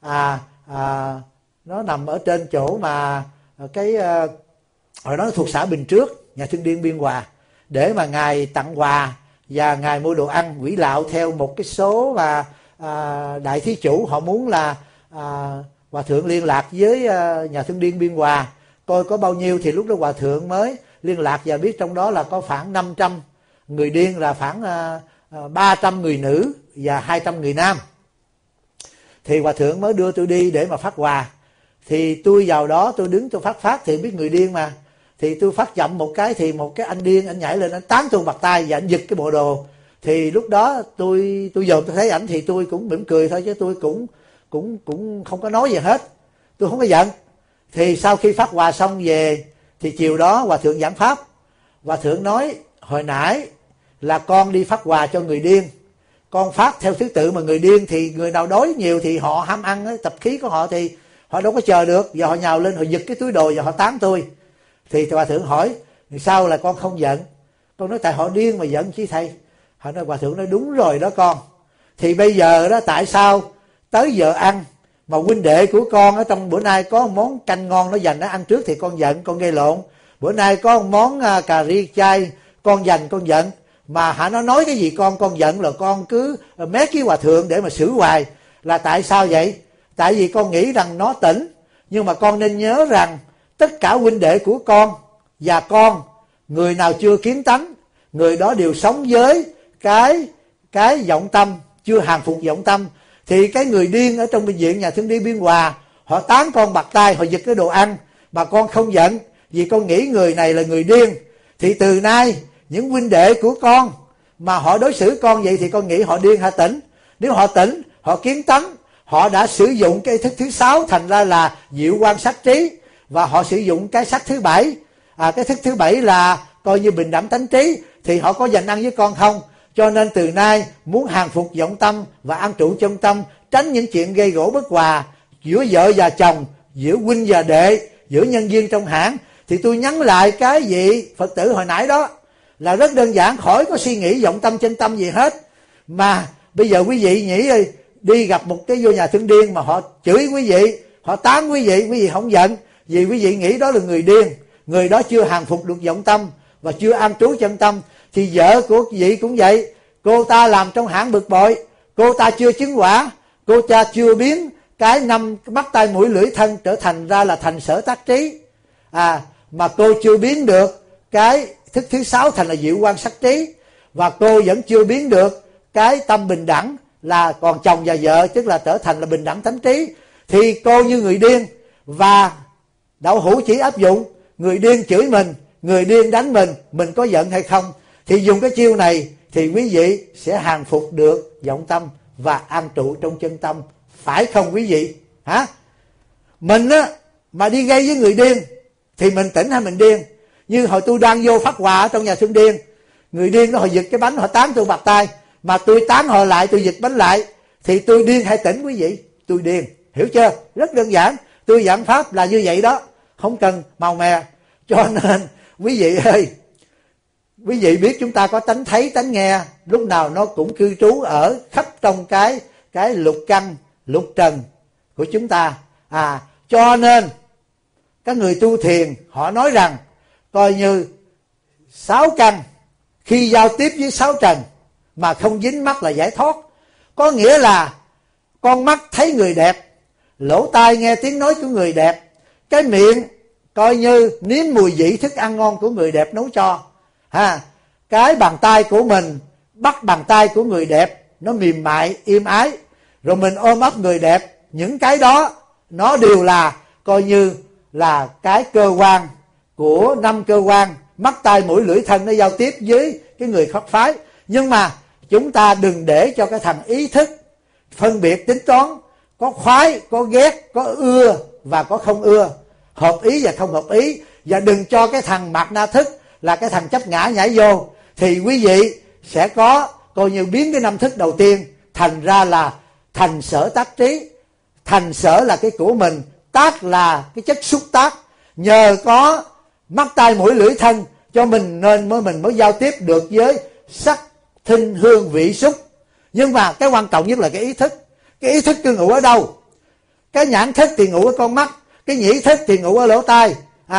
Nó nằm ở trên chỗ mà cái hồi đó nó thuộc xã Bình Trước, nhà Thương Điên Biên Hòa, để mà ngài tặng quà và ngài mua đồ ăn quỹ lạo theo một cái số mà đại thí chủ họ muốn là Hòa Thượng liên lạc với nhà Thương Điên Biên Hòa coi có bao nhiêu. Thì lúc đó Hòa Thượng mới liên lạc và biết trong đó là có khoảng 500 người điên, là khoảng 300 người nữ và 200 người nam. Thì Hòa Thượng mới đưa tôi đi để mà phát quà. Thì tôi vào đó tôi đứng tôi phát thì biết người điên mà. Thì tôi phát chậm một cái thì một cái anh điên, anh nhảy lên anh tán tôi bạc tay và anh giật cái bộ đồ. Thì lúc đó tôi dòm tôi thấy ảnh thì tôi cũng mỉm cười thôi, chứ tôi cũng không có nói gì hết, tôi không có giận. Thì sau khi phát quà xong về thì chiều đó Hòa Thượng giảng pháp. Hòa Thượng nói hồi nãy là con đi phát quà cho người điên, con phát theo thứ tự, mà người điên thì người nào đói nhiều thì họ ham ăn, tập khí của họ thì họ đâu có chờ được, giờ họ nhào lên họ giật cái túi đồ và họ tán tôi. Thì Hòa Thượng hỏi sao là con không giận? Con nói tại họ điên mà giận chứ thầy. Hòa Thượng nói đúng rồi đó con. Thì bây giờ đó tại sao tới giờ ăn mà huynh đệ của con ở trong bữa nay có một món canh ngon nó dành nó ăn trước thì con giận, con gây lộn. Bữa nay có một món cà ri chay con dành con giận. Mà nó nói cái gì con giận là con cứ mét với Hòa Thượng để mà xử hoài. Là tại sao vậy? Tại vì con nghĩ rằng nó tỉnh. Nhưng mà con nên nhớ rằng tất cả huynh đệ của con và con, người nào chưa kiến tánh, người đó đều sống với cái vọng tâm, chưa hàng phục vọng tâm. Thì cái người điên ở trong bệnh viện nhà Thương Điên Biên Hòa, họ tán con bạc tay, họ giật cái đồ ăn, mà con không giận vì con nghĩ người này là người điên. Thì từ nay những huynh đệ của con mà họ đối xử con vậy thì con nghĩ họ điên hay tỉnh? Nếu họ tỉnh, họ kiến tánh, họ đã sử dụng cái thức thứ 6 thành ra là diệu quan sát trí, và họ sử dụng cái sắc thứ 7. Cái thức thứ 7 là coi như bình đẳng tánh trí, thì họ có dành ăn với con không? Cho nên từ nay muốn hàng phục vọng tâm và an trụ chân tâm, tránh những chuyện gây gổ bất hòa giữa vợ và chồng, giữa huynh và đệ, giữa nhân viên trong hãng. Thì tôi nhắn lại cái vị Phật tử hồi nãy đó là rất đơn giản, khỏi có suy nghĩ vọng tâm chân tâm gì hết. Mà bây giờ quý vị nghĩ đi gặp một cái vô nhà Thương Điên mà họ chửi quý vị, họ tán quý vị không giận, vì quý vị nghĩ đó là người điên, người đó chưa hàng phục được vọng tâm và chưa an trú chân tâm. Thì vợ của vị cũng vậy, cô ta làm trong hãng bực bội, cô ta chưa chứng quả, cô ta chưa biến cái 5 mắt tai mũi lưỡi thân trở thành ra là thành sở tác trí, mà cô chưa biến được cái thức thứ 6 thành là diệu quan sát trí, và cô vẫn chưa biến được cái tâm bình đẳng là còn chồng và vợ, tức là trở thành là bình đẳng tánh trí. Thì cô như người điên, và đạo hữu chỉ áp dụng người điên chửi mình, người điên đánh mình có giận hay không? Thì dùng cái chiêu này thì quý vị sẽ hàng phục được vọng tâm và an trụ trong chân tâm, phải không quý vị? Mình mà đi gây với người điên thì mình tỉnh hay mình điên? Như hồi tôi đang vô phát quà ở trong nhà Thương Điên, người điên đó họ giật cái bánh, họ tán tôi bạc tay, mà tôi tán họ lại, tôi giật bánh lại, thì tôi điên hay tỉnh quý vị? Tôi điên, hiểu chưa? Rất đơn giản, tôi giảng pháp là như vậy đó, không cần màu mè. Cho nên quý vị ơi, quý vị biết chúng ta có tánh thấy tánh nghe, lúc nào nó cũng cư trú ở khắp trong cái lục căn lục trần của chúng ta. Cho nên các người tu thiền họ nói rằng coi như 6 căn khi giao tiếp với 6 trần mà không dính mắt là giải thoát. Có nghĩa là con mắt thấy người đẹp, lỗ tai nghe tiếng nói của người đẹp, cái miệng coi như nếm mùi vị thức ăn ngon của người đẹp nấu cho. Cái bàn tay của mình bắt bàn tay của người đẹp, nó mềm mại, êm ái, rồi mình ôm ấp người đẹp. Những cái đó nó đều là coi như là cái cơ quan của 5 cơ quan mắt, tai, mũi, lưỡi, thân, nó giao tiếp với cái người khác phái. Nhưng mà chúng ta đừng để cho cái thằng ý thức phân biệt tính toán, có khoái, có ghét, có ưa và có không ưa, hợp ý và không hợp ý. Và đừng cho cái thằng mạt na thức là cái thằng chấp ngã nhảy vô, thì quý vị sẽ có coi như biến cái 5 thức đầu tiên thành ra là thành sở tác trí. Thành sở là cái của mình, tác là cái chất xúc tác. Nhờ có mắt, tai, mũi, lưỡi, thân cho mình nên mình mới giao tiếp được với sắc, thinh, hương, vị, xúc. Nhưng mà cái quan trọng nhất là cái ý thức. Cái ý thức cứ ngủ ở đâu? Cái nhãn thức thì ngủ ở con mắt, cái nhĩ thức thì ngủ ở lỗ tai,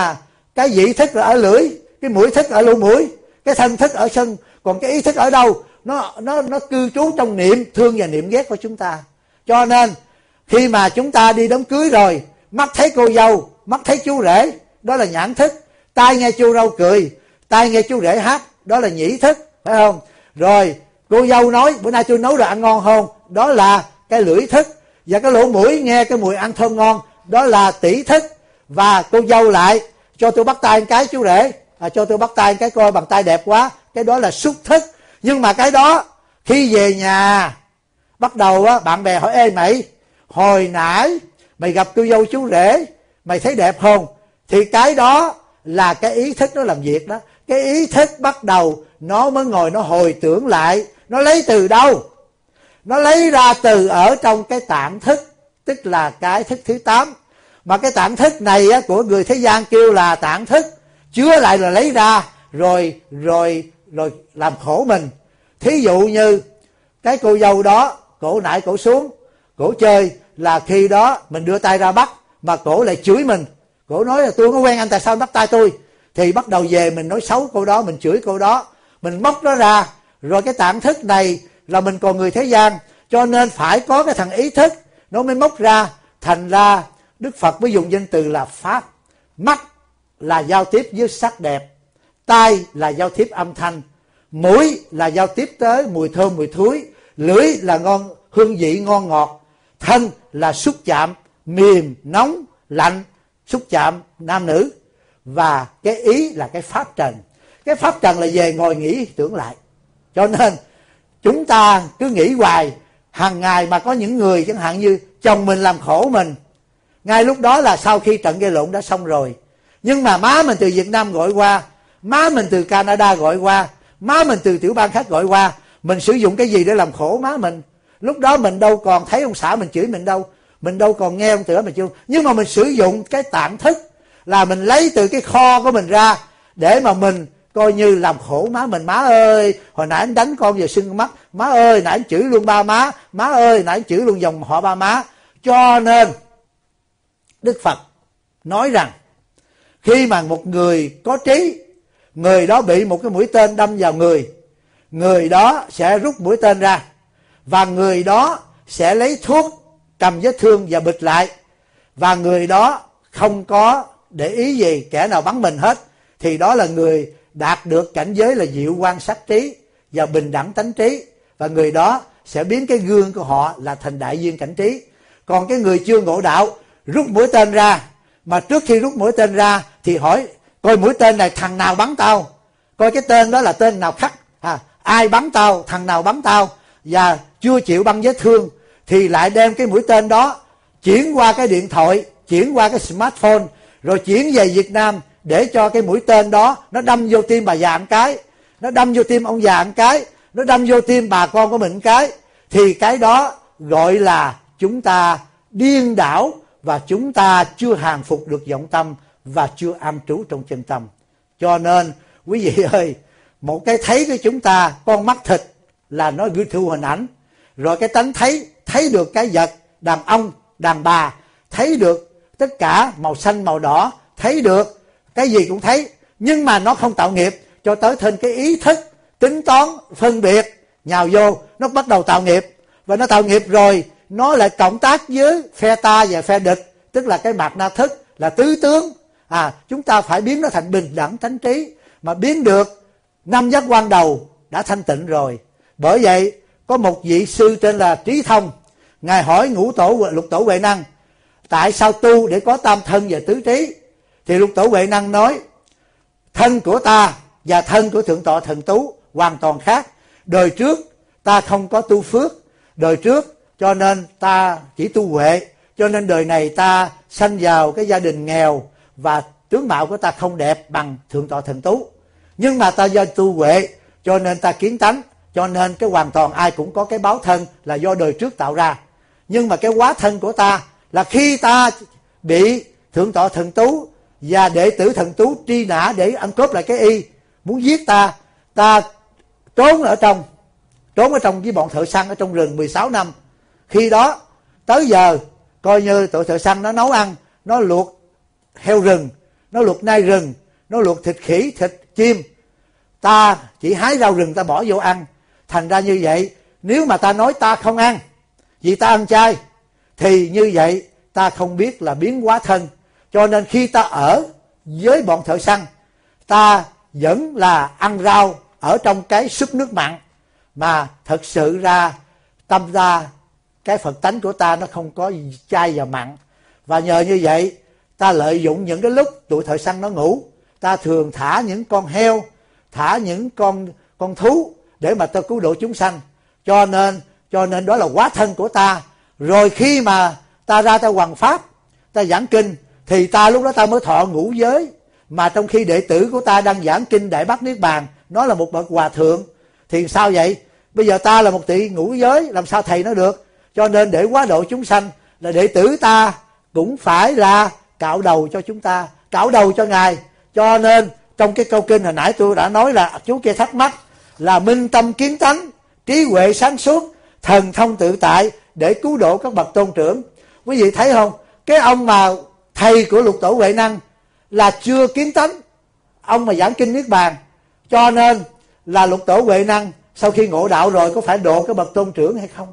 cái vị thức là ở lưỡi, cái mũi thức ở lỗ mũi, cái thân thức ở sân. Còn cái ý thức ở đâu? Nó cư trú trong niệm thương và niệm ghét của chúng ta. Cho nên khi mà chúng ta đi đám cưới rồi, mắt thấy cô dâu, mắt thấy chú rể, đó là nhãn thức. Tai nghe chú râu cười, tai nghe chú rể hát, đó là nhĩ thức, phải không? Rồi cô dâu nói bữa nay tôi nấu đồ ăn ngon không, đó là cái lưỡi thức. Và cái lỗ mũi nghe cái mùi ăn thơm ngon, đó là tỷ thức. Và cô dâu lại cho tôi bắt tay cái chú rể, cho tôi bắt tay cái coi bàn tay đẹp quá, cái đó là xúc thức. Nhưng mà cái đó khi về nhà bắt đầu bạn bè hỏi: ê mày, hồi nãy mày gặp cô dâu chú rể mày thấy đẹp không? Thì cái đó là cái ý thức nó làm việc đó. Cái ý thức bắt đầu nó mới ngồi nó hồi tưởng lại. Nó lấy từ đâu? Nó lấy ra từ ở trong cái tạng thức, tức là cái thức thứ 8. Mà cái tạng thức này của người thế gian kêu là tạng thức, chứa lại là lấy ra rồi làm khổ mình. Thí dụ như cái cô dâu đó, cổ nại cổ xuống, cổ chơi, là khi đó mình đưa tay ra bắt mà cổ lại chửi mình. Cổ nói là tôi không có quen anh, tại sao anh bắt tay tôi? Thì bắt đầu về mình nói xấu cô đó, mình chửi cô đó, mình móc nó ra. Rồi cái tạng thức này là mình còn người thế gian, cho nên phải có cái thằng ý thức nó mới móc ra. Thành ra Đức Phật mới dùng danh từ là pháp. Mắt là giao tiếp với sắc đẹp, tai là giao tiếp âm thanh, mũi là giao tiếp tới mùi thơm mùi thối, lưỡi là hương vị ngon ngọt, thân là xúc chạm mềm nóng lạnh, xúc chạm nam nữ, và cái ý là cái pháp trần. Cái pháp trần là về ngồi nghĩ tưởng lại. Cho nên chúng ta cứ nghĩ hoài, hàng ngày mà có những người chẳng hạn như chồng mình làm khổ mình, ngay lúc đó là sau khi trận gây lộn đã xong rồi. Nhưng mà má mình từ Việt Nam gọi qua, má mình từ Canada gọi qua, má mình từ tiểu bang khác gọi qua, mình sử dụng cái gì để làm khổ má mình? Lúc đó mình đâu còn thấy ông xã mình chửi mình đâu, mình đâu còn nghe ông tửa mình chửi. Nhưng mà mình sử dụng cái tạng thức là mình lấy từ cái kho của mình ra để mà mình coi như làm khổ má mình. Má ơi, hồi nãy anh đánh con giờ sưng mắt, má ơi nãy anh chửi luôn ba má, má ơi nãy anh chửi luôn dòng họ ba má. Cho nên Đức Phật nói rằng khi mà một người có trí, người đó bị một cái mũi tên đâm vào người, người đó sẽ rút mũi tên ra, và người đó sẽ lấy thuốc cầm vết thương và bịt lại, và người đó không có để ý gì kẻ nào bắn mình hết. Thì đó là người đạt được cảnh giới là diệu quan sát trí và bình đẳng tánh trí, và người đó sẽ biến cái gương của họ là thành đại duyên cảnh trí. Còn cái người chưa ngộ đạo rút mũi tên ra, mà trước khi rút mũi tên ra thì hỏi coi mũi tên này thằng nào bắn tao, coi cái tên đó là tên nào khắc, ai bắn tao, thằng nào bắn tao, và chưa chịu băng vết thương thì lại đem cái mũi tên đó chuyển qua cái điện thoại, chuyển qua cái smartphone, rồi chuyển về Việt Nam để cho cái mũi tên đó nó đâm vô tim bà già một cái, nó đâm vô tim ông già một cái, nó đâm vô tim bà con của mình một cái. Thì cái đó gọi là chúng ta điên đảo, và chúng ta chưa hàng phục được vọng tâm và chưa am trú trong chân tâm. Cho nên quý vị ơi, một cái thấy của chúng ta, con mắt thịt là nó gửi thu hình ảnh, rồi cái tánh thấy được cái vật, đàn ông, đàn bà, thấy được tất cả màu xanh, màu đỏ, thấy được cái gì cũng thấy, nhưng mà nó không tạo nghiệp. Cho tới thêm cái ý thức, tính toán, phân biệt, nhào vô, nó bắt đầu tạo nghiệp. Và nó tạo nghiệp rồi, nó lại cộng tác với phe ta và phe địch, tức là cái mạt na thức, là tứ tướng, Chúng ta phải biến nó thành bình đẳng thánh trí, mà biến được 5 giác quan đầu đã thanh tịnh rồi. Bởi vậy có một vị sư tên là Trí Thông, ngài hỏi Lục Tổ Huệ Năng tại sao tu để có tam thân và tứ trí. Thì Lục Tổ Huệ Năng nói thân của ta và thân của Thượng Tọa Thần Tú hoàn toàn khác. Đời trước ta không có tu phước, đời trước cho nên ta chỉ tu huệ, cho nên đời này ta sanh vào cái gia đình nghèo và tướng mạo của ta không đẹp bằng Thượng Tọa Thần Tú. Nhưng mà ta do tu huệ cho nên ta kiến tánh, cho nên cái hoàn toàn ai cũng có cái báo thân là do đời trước tạo ra. Nhưng mà cái hóa thân của ta là khi ta bị Thượng Tọa Thần Tú và đệ tử Thần Tú truy nã để ăn cướp lại cái y, muốn giết ta, ta trốn ở trong với bọn thợ săn ở trong rừng 16 năm. Khi đó tới giờ coi như tụi thợ săn nó nấu ăn, nó luộc heo rừng, nó luộc nai rừng, nó luộc thịt khỉ, thịt chim, ta chỉ hái rau rừng ta bỏ vô ăn. Thành ra như vậy, nếu mà ta nói ta không ăn vì ta ăn chay, thì như vậy ta không biết là biến hóa thân. Cho nên khi ta ở với bọn thợ săn, ta vẫn là ăn rau ở trong cái súp nước mặn, mà thật sự ra tâm ra cái Phật tánh của ta nó không có chay và mặn. Và nhờ như vậy ta lợi dụng những cái lúc tụi thợ săn nó ngủ, ta thường thả những con heo, thả những con thú để mà ta cứu độ chúng sanh. Cho nên đó là hóa thân của ta. Rồi khi mà ta ra ta hoằng pháp, ta giảng kinh, thì ta lúc đó ta mới thọ ngũ giới. Mà trong khi đệ tử của ta đang giảng kinh Đại Bát Niết Bàn, nó là một bậc hòa thượng, thì sao vậy? Bây giờ ta là một tỳ ngũ giới, làm sao thầy nó được? Cho nên để hóa độ chúng sanh là đệ tử ta cũng phải là cạo đầu cho chúng ta, cạo đầu cho Ngài. Cho nên trong cái câu kinh hồi nãy tôi đã nói là chú kia thắc mắc là minh tâm kiến tánh, trí huệ sáng suốt, thần thông tự tại để cứu độ các bậc tôn trưởng. Quý vị thấy không? Cái ông mà thầy của Lục Tổ Huệ Năng là chưa kiến tánh, ông mà giảng kinh Niết Bàn. Cho nên là Lục Tổ Huệ Năng sau khi ngộ đạo rồi có phải độ cái bậc tôn trưởng hay không?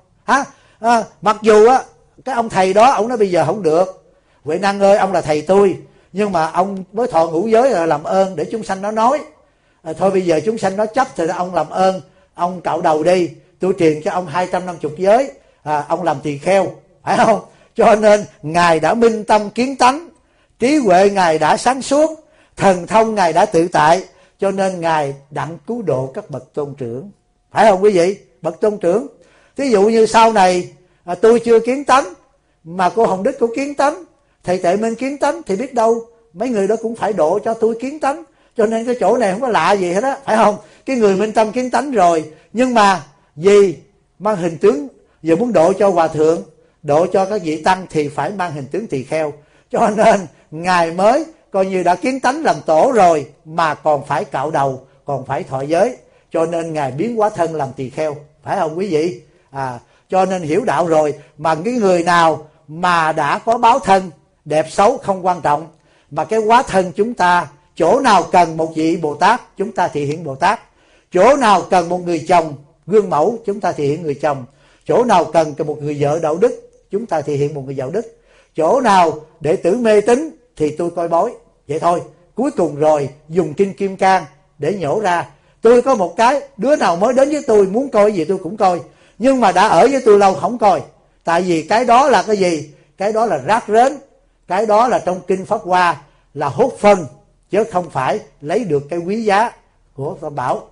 Mặc dù á cái ông thầy đó ông nói bây giờ không được, Huệ Năng ơi ông là thầy tôi, nhưng mà ông mới thọ ngũ giới là làm ơn để chúng sanh nó nói. Thôi bây giờ chúng sanh nó chấp thì ông làm ơn, ông cạo đầu đi, tôi truyền cho ông 250 giới, ông làm tỳ kheo, phải không? Cho nên Ngài đã minh tâm kiến tánh, trí huệ Ngài đã sáng suốt, thần thông Ngài đã tự tại, cho nên Ngài đặng cứu độ các bậc tôn trưởng. Phải không quý vị? Bậc tôn trưởng. Thí dụ như sau này tôi chưa kiến tánh, mà cô Hồng Đức cũng kiến tánh, thầy Tệ Minh kiến tánh, thì biết đâu mấy người đó cũng phải độ cho tôi kiến tánh. Cho nên cái chỗ này không có lạ gì hết á, phải không? Cái người minh tâm kiến tánh rồi, nhưng mà vì mang hình tướng, giờ muốn độ cho hòa thượng, độ cho các vị tăng thì phải mang hình tướng tỳ kheo. Cho nên Ngài mới coi như đã kiến tánh làm tổ rồi, mà còn phải cạo đầu, còn phải thọ giới. Cho nên Ngài biến hóa thân làm tỳ kheo, phải không quý vị? Cho nên hiểu đạo rồi, mà cái người nào mà đã có báo thân, đẹp xấu không quan trọng, mà cái hóa thân chúng ta, chỗ nào cần một vị Bồ Tát, chúng ta thị hiện Bồ Tát. Chỗ nào cần một người chồng gương mẫu, chúng ta thị hiện người chồng. Chỗ nào cần một người vợ đạo đức, chúng ta thị hiện một người đạo đức. Chỗ nào đệ tử mê tín thì tôi coi bói. Vậy thôi. Cuối cùng rồi dùng kinh Kim Cang để nhổ ra. Tôi có một cái, đứa nào mới đến với tôi muốn coi gì tôi cũng coi, nhưng mà đã ở với tôi lâu không coi. Tại vì cái đó là cái gì? Cái đó là rác rến. Cái đó là trong kinh Pháp Hoa là hốt phân, chứ không phải lấy được cái quý giá của Tam Bảo.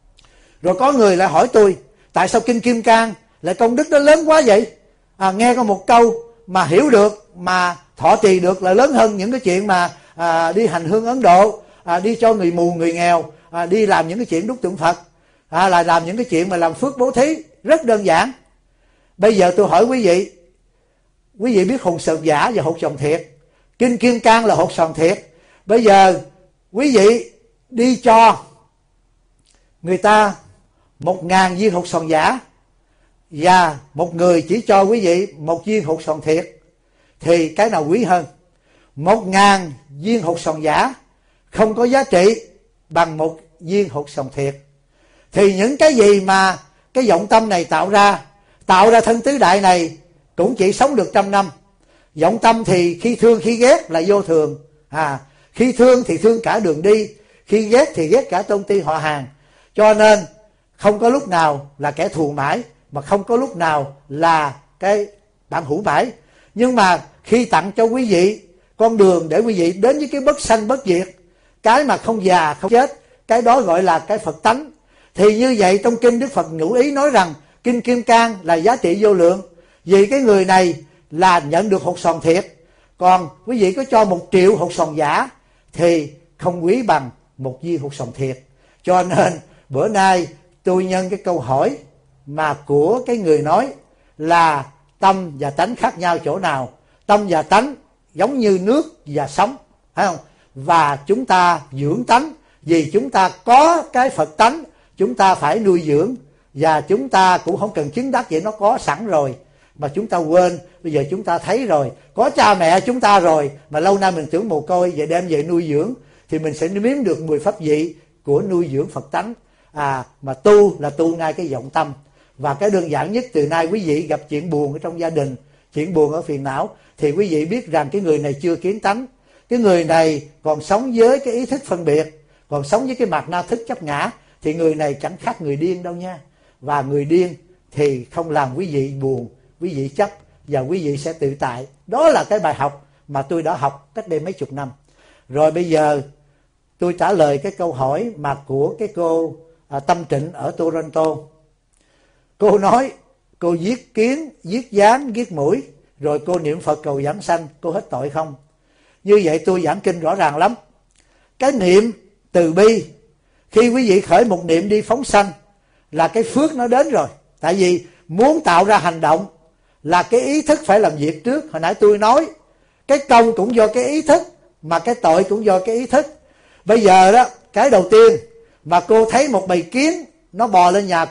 Rồi có người lại hỏi tôi, tại sao kinh Kim Cang lại công đức nó lớn quá vậy? Nghe có một câu mà hiểu được, mà thọ trì được là lớn hơn những cái chuyện mà đi hành hương Ấn Độ, đi cho người mù người nghèo, đi làm những cái chuyện đúc tượng Phật, là làm những cái chuyện mà làm phước bố thí. Rất đơn giản. Bây giờ tôi hỏi quý vị biết hột sờn giả và hột sòn thiệt. Kinh Kim Cang là hột sòn thiệt. Bây giờ quý vị đi cho người ta 1.000 viên hột sòn giả, và một người chỉ cho quý vị 1 viên hột sòn thiệt, thì cái nào quý hơn? 1.000 viên hột sòn giả không có giá trị bằng 1 viên hột sòn thiệt. Thì những cái gì mà cái vọng tâm này tạo ra thân tứ đại này cũng chỉ sống được 100 năm. Vọng tâm thì khi thương khi ghét là vô thường. Khi thương thì thương cả đường đi, khi ghét thì ghét cả tôn ti họ hàng. Cho nên không có lúc nào là kẻ thù mãi, mà không có lúc nào là cái bạn hữu mãi. Nhưng mà khi tặng cho quý vị con đường để quý vị đến với cái bất sanh bất diệt, cái mà không già không chết, cái đó gọi là cái Phật tánh. Thì như vậy trong kinh Đức Phật ngụ ý nói rằng kinh Kim Cang là giá trị vô lượng, vì cái người này là nhận được hột xoàn thiệt. Còn quý vị có cho 1 triệu hột xoàn giả thì không quý bằng 1 viên hột xoàn thiệt. Cho nên bữa nay tôi nhân cái câu hỏi mà của cái người nói là tâm và tánh khác nhau chỗ nào. Tâm và tánh giống như nước và sóng, phải không? Và chúng ta dưỡng tánh, vì chúng ta có cái Phật tánh, chúng ta phải nuôi dưỡng. Và chúng ta cũng không cần chứng đắc, vậy nó có sẵn rồi mà chúng ta quên. Bây giờ chúng ta thấy rồi, có cha mẹ chúng ta rồi mà lâu nay mình tưởng mồ côi, vậy đem về nuôi dưỡng thì mình sẽ nếm được 10 pháp vị của nuôi dưỡng Phật tánh. Mà tu là tu ngay cái vọng tâm. Và cái đơn giản nhất, từ nay quý vị gặp chuyện buồn ở trong gia đình, chuyện buồn ở phiền não, thì quý vị biết rằng cái người này chưa kiến tánh. Cái người này còn sống với cái ý thức phân biệt, còn sống với cái mạt na thức chấp ngã, thì người này chẳng khác người điên đâu nha. Và người điên thì không làm quý vị buồn, quý vị chấp, và quý vị sẽ tự tại. Đó là cái bài học mà tôi đã học cách đây mấy chục năm. Rồi bây giờ tôi trả lời cái câu hỏi mà của cái cô Tâm Trịnh ở Toronto. Cô nói cô giết kiến, giết gián, giết mũi, rồi cô niệm Phật cầu giảng sanh, cô hết tội không? Như vậy tôi giảng kinh rõ ràng lắm. Cái niệm từ bi, khi quý vị khởi một niệm đi phóng sanh là cái phước nó đến rồi. Tại vì muốn tạo ra hành động là cái ý thức phải làm việc trước. Hồi nãy tôi nói cái công cũng do cái ý thức, mà cái tội cũng do cái ý thức. Bây giờ đó, cái đầu tiên mà cô thấy một bầy kiến nó bò lên nhà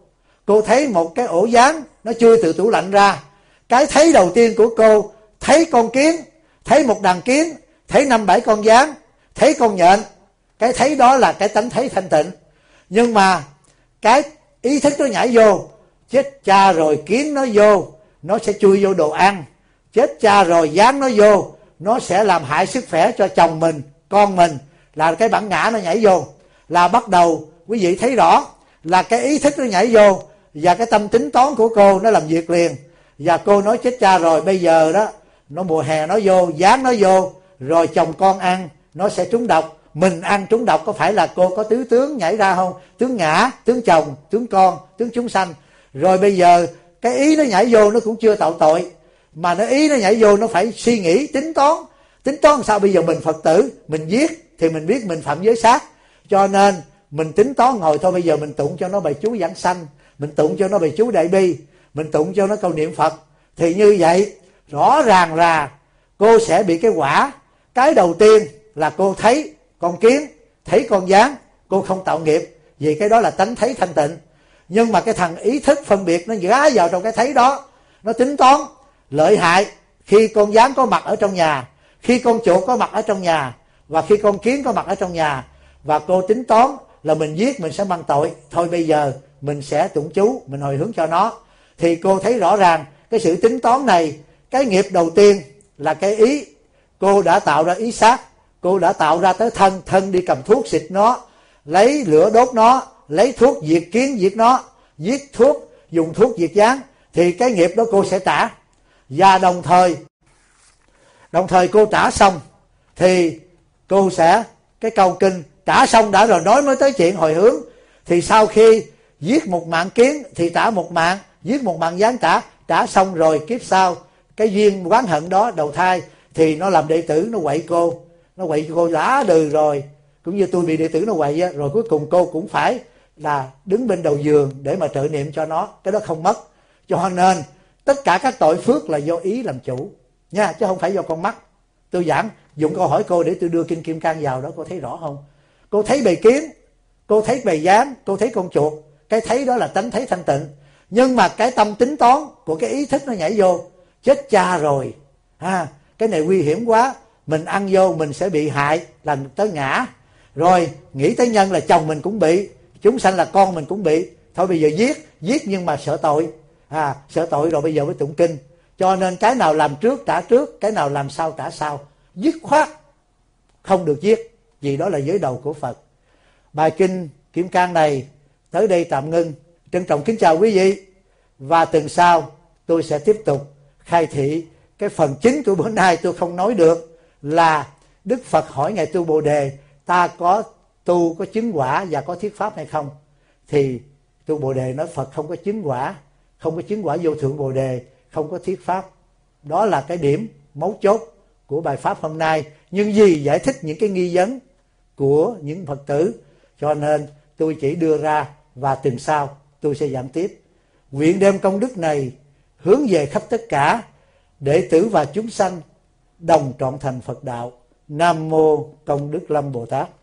cô thấy một cái ổ gián nó chui từ tủ lạnh ra. Cái thấy đầu tiên của cô, thấy con kiến, thấy một đàn kiến, thấy 5-7 con gián, thấy con nhện. Cái thấy đó là cái tánh thấy thanh tịnh. Nhưng mà cái ý thức nó nhảy vô, chết cha rồi kiến nó vô, nó sẽ chui vô đồ ăn. Chết cha rồi gián nó vô, nó sẽ làm hại sức khỏe cho chồng mình, con mình. Là cái bản ngã nó nhảy vô. Là bắt đầu quý vị thấy rõ là cái ý thức nó nhảy vô, và cái tâm tính toán của cô nó làm việc liền. Và cô nói chết cha rồi, bây giờ đó nó mùa hè nó vô, gián nó vô, rồi chồng con ăn nó sẽ trúng độc. Mình ăn trúng độc có phải là cô có tứ tướng nhảy ra không? Tướng ngã, tướng chồng, tướng con, tướng chúng sanh. Rồi bây giờ cái ý nó nhảy vô nó cũng chưa tạo tội, mà nó ý nó nhảy vô nó phải suy nghĩ, tính toán. Tính toán sao? Bây giờ mình Phật tử, mình giết thì mình biết mình phạm giới sát, cho nên mình tính toán ngồi thôi. Bây giờ mình tụng cho nó bài chú giảng sanh, mình tụng cho nó bài chú đại bi, mình tụng cho nó câu niệm Phật. Thì như vậy rõ ràng là cô sẽ bị cái quả. Cái đầu tiên là cô thấy con kiến, thấy con gián, cô không tạo nghiệp, vì cái đó là tánh thấy thanh tịnh. Nhưng mà cái thằng ý thức phân biệt nó gá vào trong cái thấy đó, nó tính toán lợi hại. Khi con gián có mặt ở trong nhà, khi con chuột có mặt ở trong nhà, và khi con kiến có mặt ở trong nhà, và cô tính toán là mình giết mình sẽ mang tội. Thôi bây giờ mình sẽ tụng chú, mình hồi hướng cho nó. Thì cô thấy rõ ràng cái sự tính toán này, cái nghiệp đầu tiên là cái ý. Cô đã tạo ra ý sát, cô đã tạo ra tới thân, thân đi cầm thuốc xịt nó, lấy lửa đốt nó, lấy thuốc diệt kiến diệt nó, giết thuốc, dùng thuốc diệt gián. Thì cái nghiệp đó cô sẽ trả. Và đồng thời cô trả xong thì cô sẽ cái câu kinh trả xong đã rồi nói mới tới chuyện hồi hướng. Thì sau khi giết một mạng kiến thì trả một mạng, giết một mạng gián trả xong rồi kiếp sau cái duyên oán hận đó đầu thai thì nó làm đệ tử nó quậy cô lá đừ rồi, cũng như tôi bị đệ tử nó quậy á, rồi cuối cùng cô cũng phải là đứng bên đầu giường để mà trợ niệm cho nó. Cái đó không mất. Cho nên tất cả các tội phước là do ý làm chủ nha, chứ không phải do con mắt. Tôi giảng dùng câu hỏi cô để tôi đưa kinh Kim Cang vào đó, cô thấy rõ không? Cô thấy bầy kiến, cô thấy bầy gián, cô thấy con chuột, cái thấy đó là tánh thấy thanh tịnh. Nhưng mà cái tâm tính toán của cái ý thức nó nhảy vô, chết cha rồi, cái này nguy hiểm quá, mình ăn vô mình sẽ bị hại, làm tới ngã. Rồi nghĩ tới nhân là chồng mình cũng bị, chúng sanh là con mình cũng bị. Thôi bây giờ giết nhưng mà sợ tội, sợ tội rồi bây giờ mới tụng kinh. Cho nên cái nào làm trước trả trước, cái nào làm sau trả sau, dứt khoát không được giết, vì đó là giới đầu của Phật. Bài kinh Kim Cang này tới đây tạm ngưng. Trân trọng kính chào quý vị, và tuần sau tôi sẽ tiếp tục khai thị cái phần chính của bữa nay tôi không nói được, là Đức Phật hỏi Ngài Tu Bồ Đề ta có tu, có chứng quả và có thuyết pháp hay không. Thì Tu Bồ Đề nói Phật không có chứng quả, không có chứng quả vô thượng Bồ Đề, không có thuyết pháp. Đó là cái điểm mấu chốt của bài pháp hôm nay. Nhưng vì giải thích những cái nghi vấn của những Phật tử, cho nên tôi chỉ đưa ra, và tuần sau tôi sẽ giảng tiếp. Nguyện đem công đức này hướng về khắp tất cả đệ tử và chúng sanh đồng trọn thành Phật đạo. Nam mô Công Đức Lâm Bồ Tát.